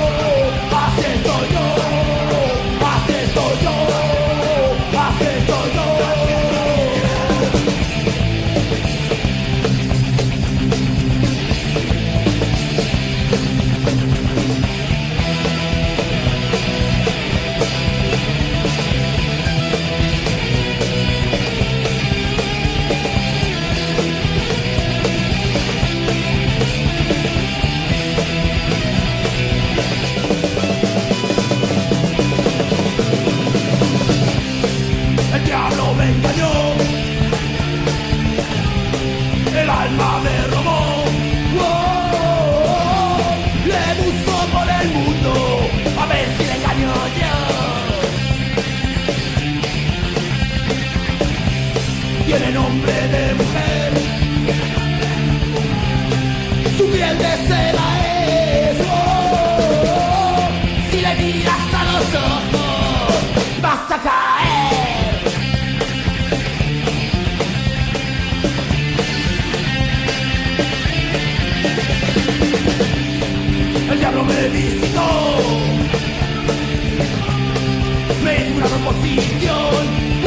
El diablo me engañó, el alma me robó. Le busco por el mundo a ver si le engaño yo. Tiene nombre de mujer, su piel de seda es. Si le miras a los ojos, vas a caer. El diablo me visitó, me hizo una proposición.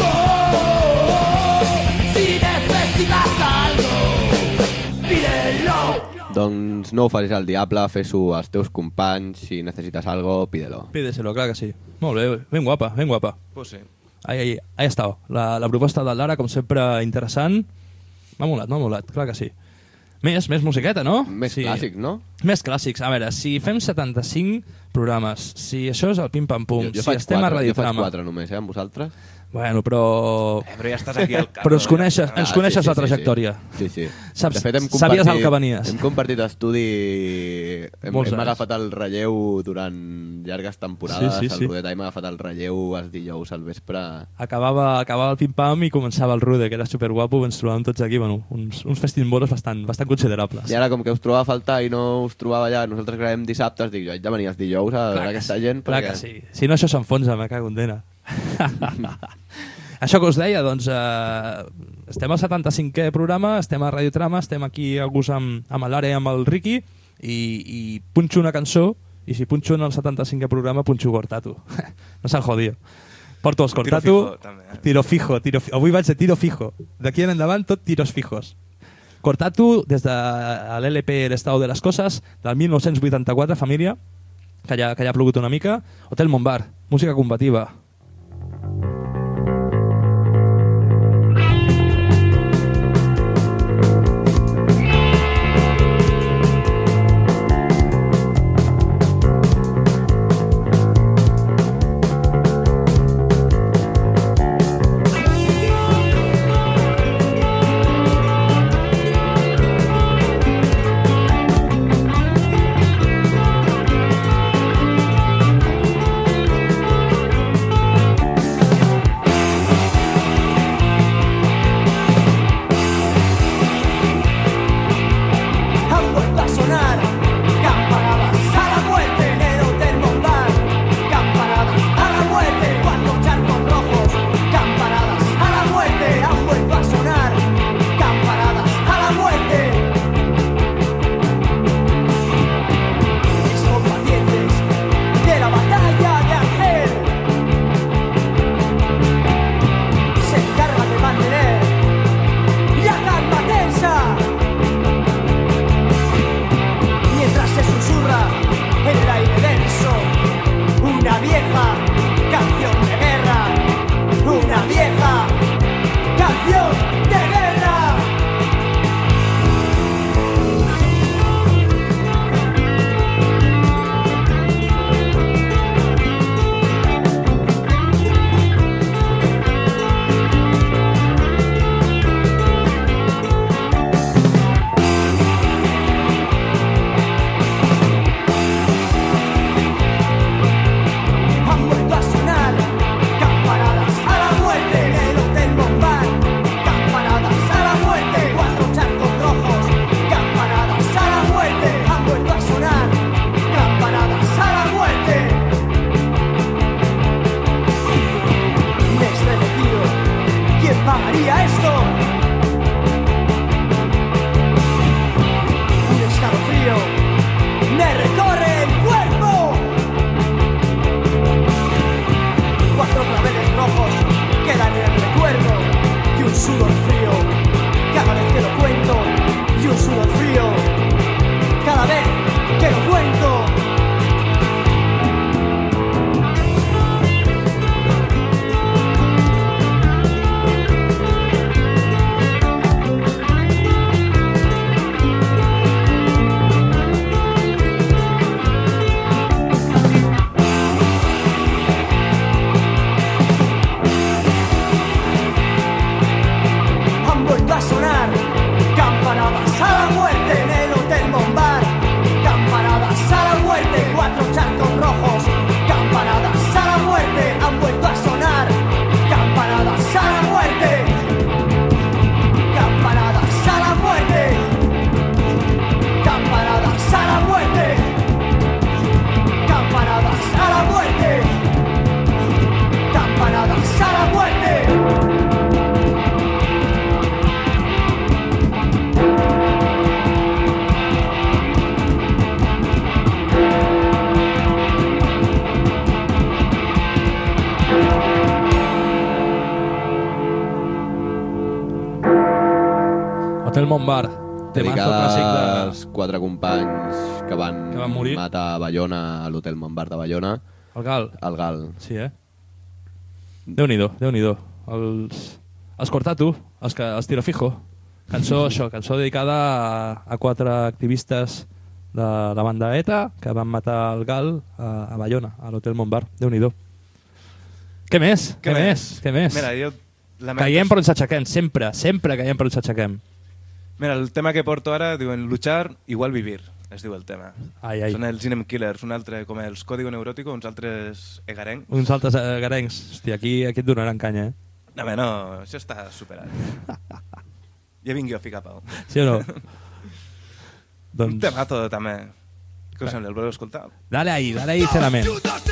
Si necesitas algo, pídelo. Doncs no ho facis al diable, fes-ho als teus companys, si necessites algo, pídelo. Pídeselo, clar que sí. Molt bé, ben guapa, ben guapa. Pues sí. Ahí està. La proposta del Lara, com sempre, interessant. M'ha molat, clar que sí. Més musiqueta, no? Més clàssics, no? Més clàssics. A veure, si fem 75 programes, si això és el pim-pam-pum, Jo si faig estem a Radio jo faig Trama... 4 només, amb vosaltres. Bueno, però... Però ja estàs aquí al cap. Però ens coneixes la trajectòria. Sí. Saps, de fet, sabies el que venies. Hem compartit estudi, hem Molts agafat el relleu durant llargues temporades, Sí. el Rodet hem agafat el relleu els dijous al vespre. Acabava el pim-pam i començava el Rude, que era superguapo, ens trobàvem tots aquí, bueno, uns festimbolos bastant considerables. I ara, com que us trobava a faltar i no us trobava allà, nosaltres gravem dissabtes, dic jo, haig de venir els dijous a veure aquesta gent. Clar que sí. Si no, això s'enfonsa, me cago en dena. Això que us deia, doncs estem al 75è programa, estem a Radio Trama, estem aquí a gust amb l'Are i amb el Ricky i punxo una cançó i si punxo en el 75è programa punxo Cortatu. No s'han jodido. Porto els Cortatu, tiro fijo. Avui vaig de tiro fijo. D'aquí en endavant tot tiros fijos. Cortatu des de l'LP El estado de las cosas del 1984, família, que ja ha plogut una mica. Hotel Montbar, música combativa. Montbar. Temazo clàssic Dedicada als 4 companys que van morir. matar a Bayona, a l'Hotel Montbar de Bayona. El Gal. El Gal. Sí, Déu-n'hi-do, Déu-n'hi-do. Els Cortatu, els Tirofijo. Cançó dedicada a 4 activistes de la banda ETA que van matar el Gal a Bayona, a l'Hotel Montbar. Déu-n'hi-do. Què més? Mira, jo... Caiem però ens aixequem, sempre caiem però ens aixequem. Mira, el tema que porto ara diuen luchar igual vivir, es diu el tema. Ai. Són els Inem Killers, un altre com els Código Neurótico, uns altres egarencs. Uns altres egarencs. Hòstia, aquí et donaran canya, No, això està superat. Ja vinc jo a ficar pau. Sí o no? Un temazo també. Què us sembla, el voleu escoltar? Dale ahí, sincerament.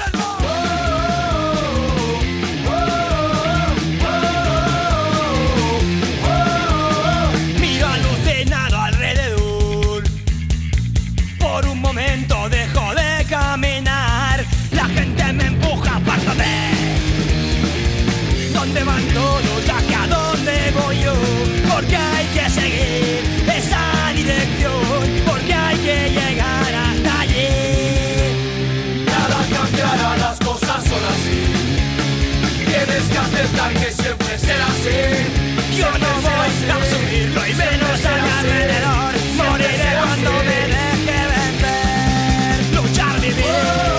Miro alucinado alrededor. Por un momento dejo de caminar. La gente me empuja, apártate. ¿Dónde van todos? ¿Hacia dónde voy yo? Porque hay que seguir esa dirección. Porque hay que llegar hasta allí. Nada cambiará, las cosas son así. Tienes que aceptar que siempre será así. Yo no voy a subirlo y menos a mi alrededor. Moriré cuando me deje vencer. Luchar, vivir.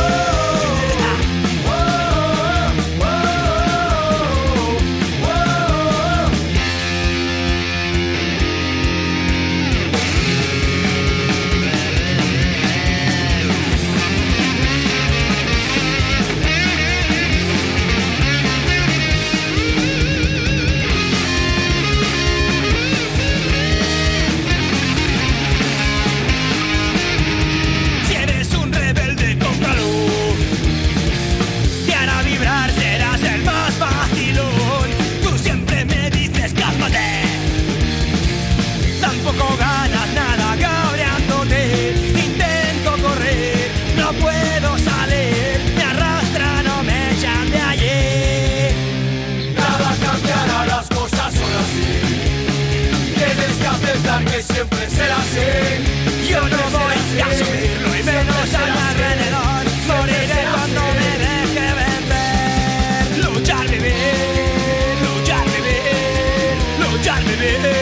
Tampoco ganas nada cabreándote. Intento correr, no puedo salir. Me arrastran o me echan de allí. Nada cambiará, las cosas son así. Tienes que aceptar que siempre será así. Yo no voy a subirlo y menos a mi alrededor. Moriré cuando me deje vencer. Luchar, vivir, luchar, vivir, luchar, vivir.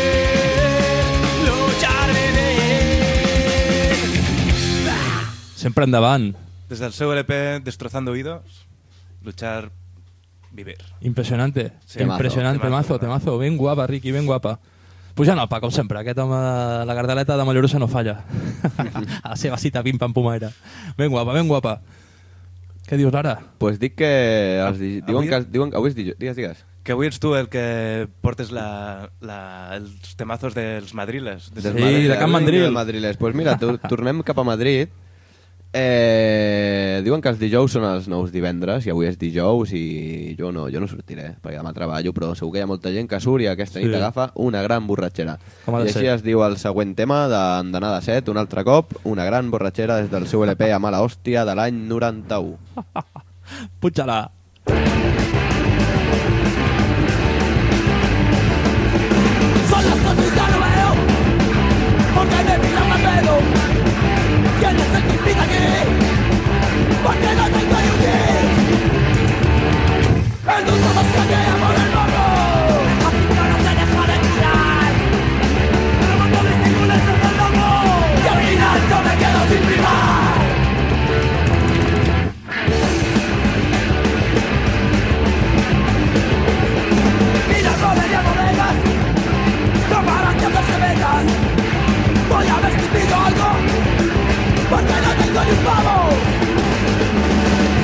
Sempre endavant. Des del seu LP Destrozando Oídos, luchar, vivir. Impressionante. Sí, Temazo. Ben guapa, Riqui, ben guapa. Pujant el pa, com sempre. Aquest home, la gardaleta de Mollerussa no falla. A la seva cita pim-pam-pumaire. Ben guapa. Què dius ara? Pues dic que... Diuen que avui és dijous. Digues. Que avui ets tu el que portes els temazos dels madriles. Sí, de Can Mandril. Pues mira, tornem cap a Madrid. Diuen que els dijous són els nous divendres i avui és dijous i jo no sortiré perquè demà treballo, però segur que hi ha molta gent que surt i aquesta nit agafa una gran borratxera. I així es diu el següent tema d'Andanada 7, un altre cop, una gran borratxera des del seu LP a mala hòstia de l'any 91. Puja-la! Son las cosas que no veo, porque me miran más pedo. ¿Quién es el que invita aquí? Porque no tengo ni un día. El mundo nos caguea por el morro. Aquí no se deja de curar. Pero cuando me tengo un eso del lobo, y al final yo me quedo sin primar. Mira, Robert y a bodegas, no paran de hacerse vetas. Voy a ver si pido algo, porque no tengo ni un pavo.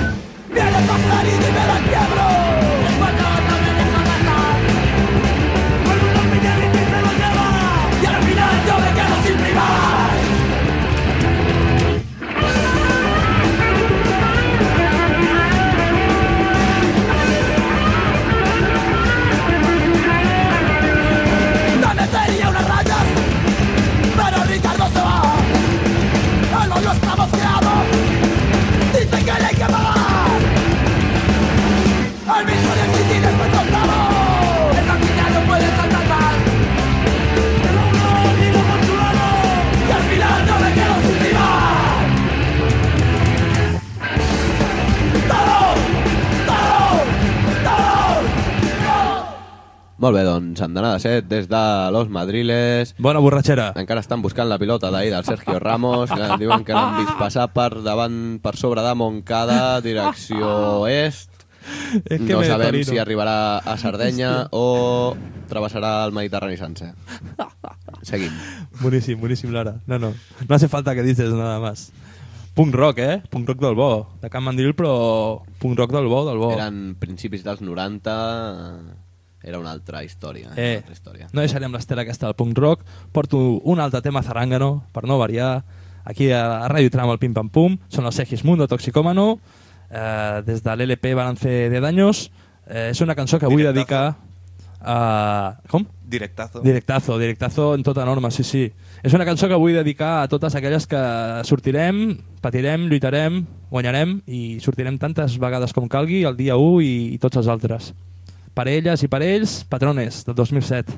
Molt bé, doncs, Andanada 7, des de Los Madriles. Bona borratxera. Encara estan buscant la pilota d'ahir del Sergio Ramos, que diuen que l'han vist passar per sobre de Montcada, direcció est. No sabem si arribarà a Sardenya o travessarà el Mediterrani sencer. Seguim. Bueníssim, Lara. No hace falta que dices nada más. Punk rock, Punk rock del bo. De Can Mandril, però punk rock del bo. Eren principis dels 90... Era una altra història. No deixarem l'estela aquesta del punk rock. Porto un altre tema zarangano, per no variar. Aquí a Ràdio Trama, el Pim Pam Pum. Són els Segismundo Toxicómano. Des de l'LP Balance de Daños. És una cançó que vull dedicar a... Com? Directazo en tota norma, sí. És una cançó que vull dedicar a totes aquelles que sortirem, patirem, lluitarem, guanyarem i sortirem tantes vegades com calgui el dia 1 i tots els altres. Per elles i per ells, Patrones, del 2007.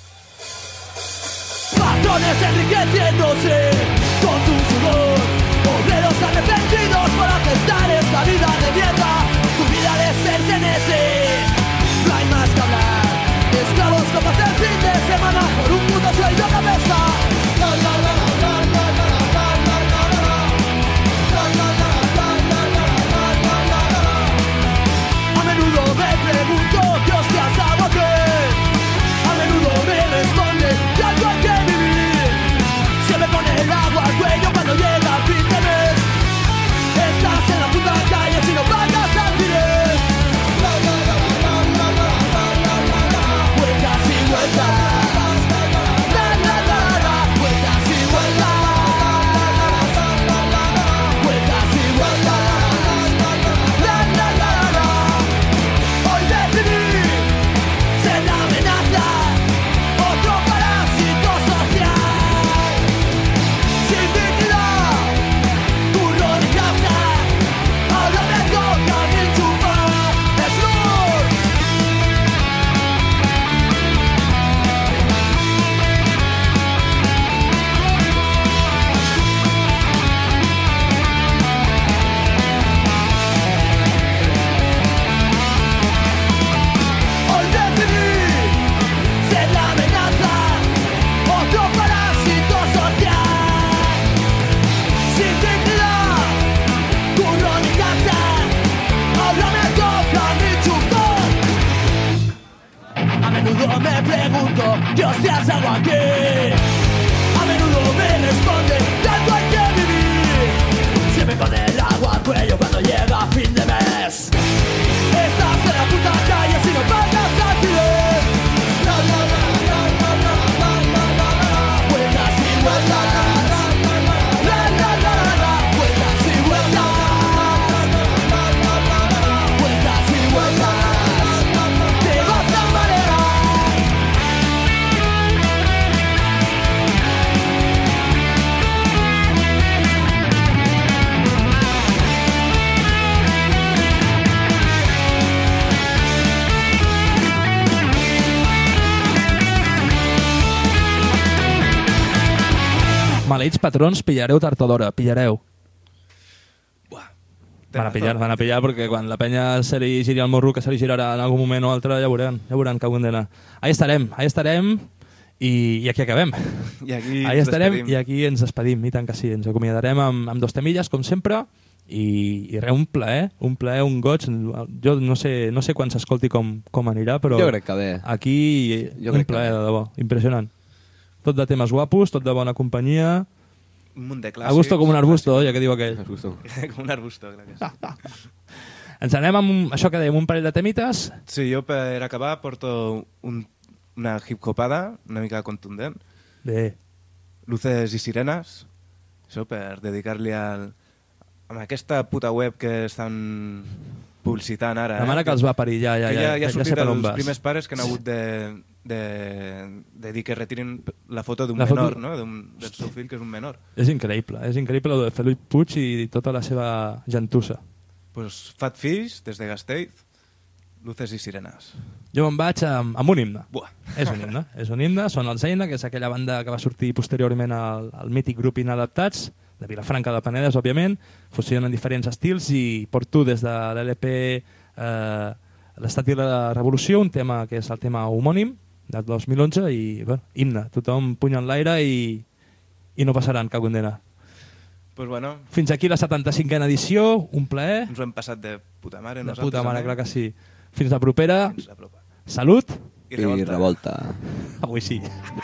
Patrones enriqueciéndose con tu sudor, obreros arrepentidos por aceptar esta vida de mierda. Tu vida les pertenece, no hay más que hablar. Esclavos como el fin de semana por un puto sueldo cabeza. A menudo me pregunto qué hostias hago aquí. A menudo me responde que algo hay que vivir. Se me pone el agua al cuello cuando llega el fin de mes. Estás en la puta calle si no pagas alquiler. Vueltas y vueltas. Vueltas y vueltas. Vueltas y vueltas. Hoy decidí ser la amenaza, otro parásito social. Sin dignidad, turno de casa, ahora me toca mi chupar. Es luz. Hoy decidí ser la amenaza, otro parásito social. Sin dignidad, turno de casa, ahora me toca mi chupón. A menudo me pregunto qué hostias hago aquí. A menudo me responde que algo hay que vivir. Se me pone el agua al cuello cuando llega fin de mes. Estás en la puta calle si no pagas alquiler. Vueltas y vueltas. Vueltas y vueltas. Vueltas y vueltas. Te vas a marear. Maleïts patrons, pillareu tard o d'hora, pillareu. Van a pillar perquè quan la penya se li giri el morro, que se li girarà en algun moment o altre, ja veuran que condena. Ahí estarem i aquí acabem. Ahí estarem i aquí ens despedim, i tant que sí. Ens acomiadarem amb 2 temilles, com sempre, i res, un plaer, un goig. Jo no sé quan s'escolti com anirà, però jo crec que bé. Aquí un plaer, de debò, impressionant. Tot de temes guapos, tot de bona companyia. Un munt de clàssics. A gusto com un arbusto, ja que diu aquell. Com un arbusto, crec que sí. Ens anem amb això que dèiem, un parell de temites. Sí, jo per acabar porto una hip-hopada una mica contundent. Bé. Luces i sirenes. Això per dedicar-li a aquesta puta web que estan publicitant ara. La mare que els va parir, ja ha sortit sé per on els vas. primers pares que han hagut de dir que retirin la foto d'un menor, no? Del seu fill, que és un menor. És increïble el de Felip Puig i tota la seva gentussa. Pues Fat Fish, des de Gasteiz, Luces i sirenes. Jo me'n vaig amb un himne. Buah. És un himne, són els Eina, que és aquella banda que va sortir posteriorment al mític grup Inadaptats, de Vilafranca de Penedès, òbviament, fusionen diferents estils i porto des de l'LP l'Estat i la Revolució, un tema que és el tema homònim del 2011 i bueno, himne, tothom puny en l'aire i no passaran cap condena. Pues bueno. Fins aquí la 75a edició, un plaer. Ens ho hem passat de puta mare. De puta mare, clar que sí. Fins la propera. Salut. I revolta. Avui sí.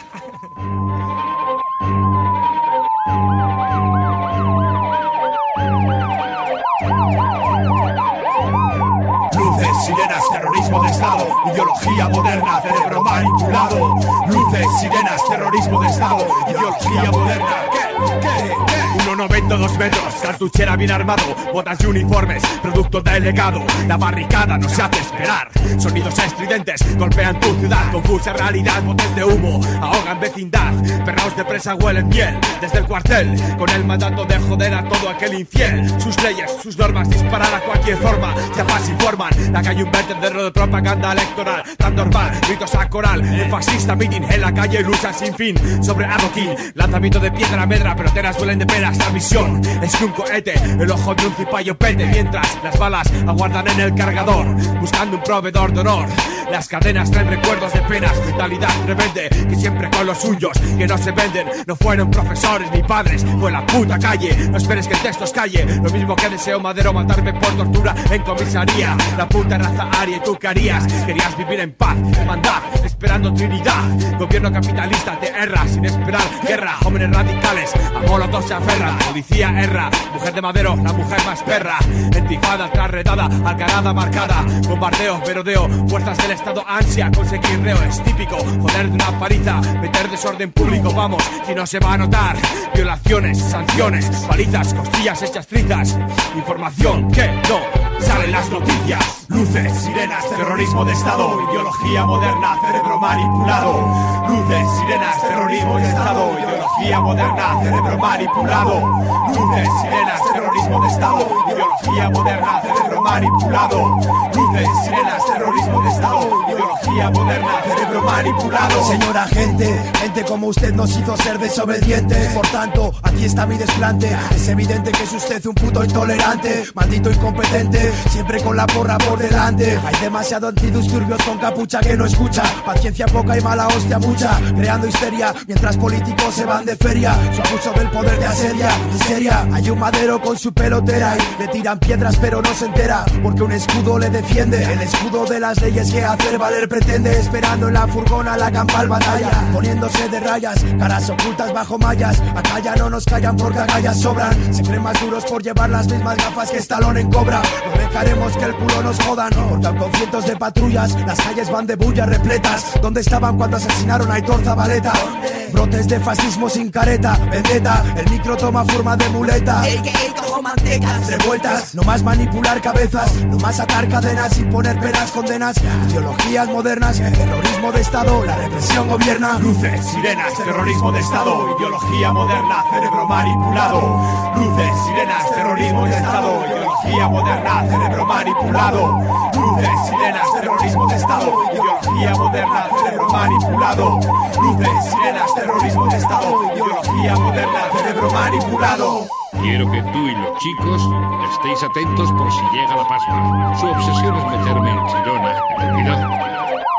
Luces, sirenas, terrorismo de Estado, ideología moderna, cerebro manipulado. Luces, sirenas, terrorismo de Estado, ideología moderna. ¿Qué? 1,90, 2 metros, cartuchera bien armado, botas y uniformes, producto del legado. La barricada no se hace esperar, sonidos estridentes golpean tu ciudad, confusa realidad, botes de humo, ahogan vecindad, perraos de presa huelen miel, desde el cuartel, con el mandato de joder a todo aquel infiel. Sus leyes, sus normas, disparar a cualquier forma, capaz informan, la calle un vertedero de propaganda electoral, tan normal, gritos a coral, el fascista meeting en la calle, lucha sin fin, sobre adoquín, lanzamiento de piedra a medra, peloteras duelen de penas. La misión es que un cohete, el ojo de un cipayo pete, mientras las balas aguardan en el cargador, buscando un proveedor de honor. Las cadenas traen recuerdos de penas, mentalidad rebelde, que siempre con los suyos, que no se venden. No fueron profesores ni padres, fue la puta calle. No esperes que el texto os calle, lo mismo que deseo Madero matarme por tortura en comisaría. La puta raza aria, ¿y tú qué harías? Querías vivir en paz, hermandad, esperando Trinidad. Gobierno capitalista te erra, sin esperar guerra. Jóvenes radicales, a molotov se aferran. Policía erra, mujer de Madero, la mujer más perra. Entifada, tras redada, algarada marcada. Bombardeo, merodeo, fuerzas del Estado ansia. Conseguir reo es típico, joder de una paliza. Meter desorden público, vamos, si no se va a notar. Violaciones, sanciones, palizas, costillas hechas trizas. Información que no sale en las noticias. Luces, sirenas, terrorismo de Estado, ideología moderna, cerebro manipulado. Luces, sirenas, terrorismo de Estado, ideología moderna, cerebro manipulado. Luces, sirenas, terrorismo de Estado, ideología moderna, cerebro manipulado. Luces, sirenas, terrorismo de Estado, ideología moderna, cerebro manipulado. Señora gente como usted nos hizo ser desobedientes. Por tanto, aquí está mi desplante. Es evidente que es usted un puto intolerante, maldito incompetente, siempre con la porra por delante. Hay demasiado antidisturbios con capucha que no escucha. Paciencia poca y mala hostia mucha, creando histeria mientras políticos se van de feria. Su abuso del poder de asedia, miseria. Hay un Madero con su pelotera y le tiran piedras pero no se entera, porque un escudo le defiende. El escudo de las leyes que hacer valer pretende, esperando en la furgona la campal batalla, poniéndose de rayas, caras ocultas bajo mallas. Acá ya no nos callan porque agallas sobran. Se creen más duros por llevar las mismas gafas que Stallone en Cobra. No dejaremos que el culo nos jodan, porque aun con cientos de patrullas las calles van de bulla repletas. ¿Dónde estaban cuando asesinaron a Aitor Zabaleta? Brotes de fascismo sin careta, vendetta, el micro toma forma de muleta. El cojo mantecas, revueltas, no más manipular cabezas, no más atar cadenas y poner penas condenas. Ideologías modernas, terrorismo de Estado, la represión gobierna. Luces, sirenas, terrorismo de Estado, ideología moderna, cerebro manipulado. Luces, sirenas, terrorismo de Estado, ideología moderna, cerebro manipulado. Luces, sirenas, terrorismo de Estado, ideología moderna, cerebro manipulado. Luces, sirenas, terrorismo de Estado, ideología moderna, cerebro manipulado. Quiero que tú y los chicos estéis atentos por si llega la pasma. Su obsesión es meterme en Chirona. Cuidado.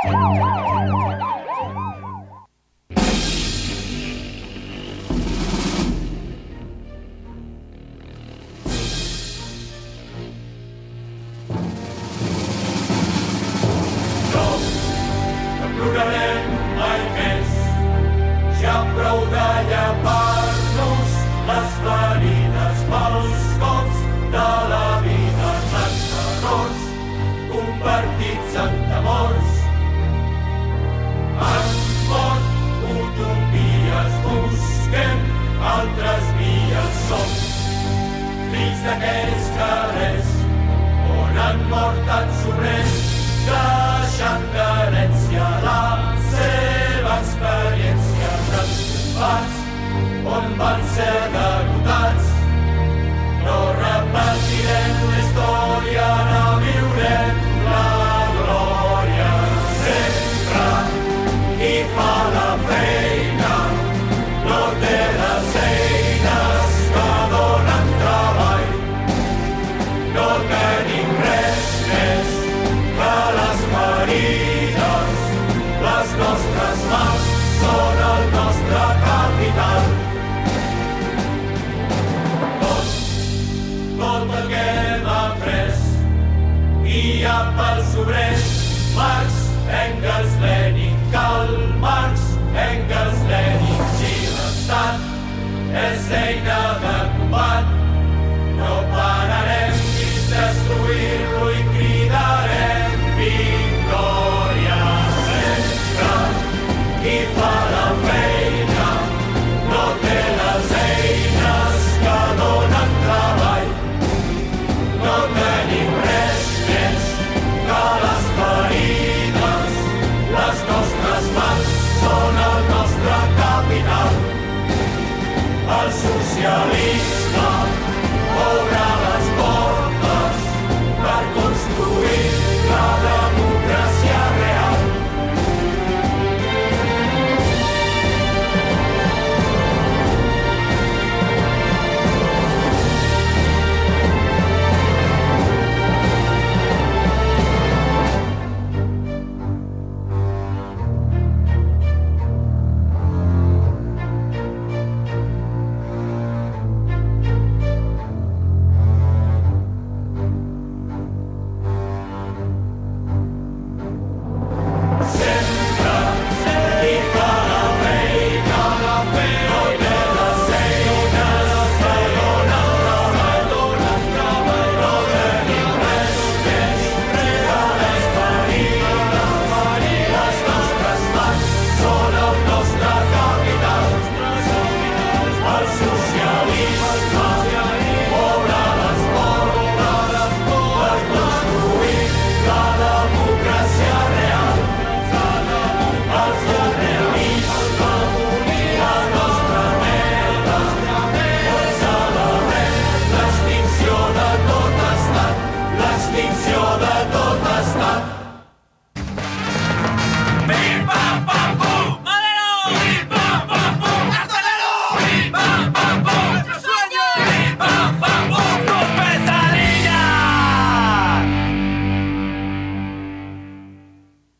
d'aquells carrers on han mort tants obrers, deixant d'herència la seva experiència. Tants combats on van ser derrotats, no repetirem la història, no viurem la glòria. Sempre qui fa la feina no té les eines que donen treball. No tenim res més que la guia pels obrers. Marx, Engels, Lenin, Karl Marx, Engels, Lenin. Si l'estat és eina de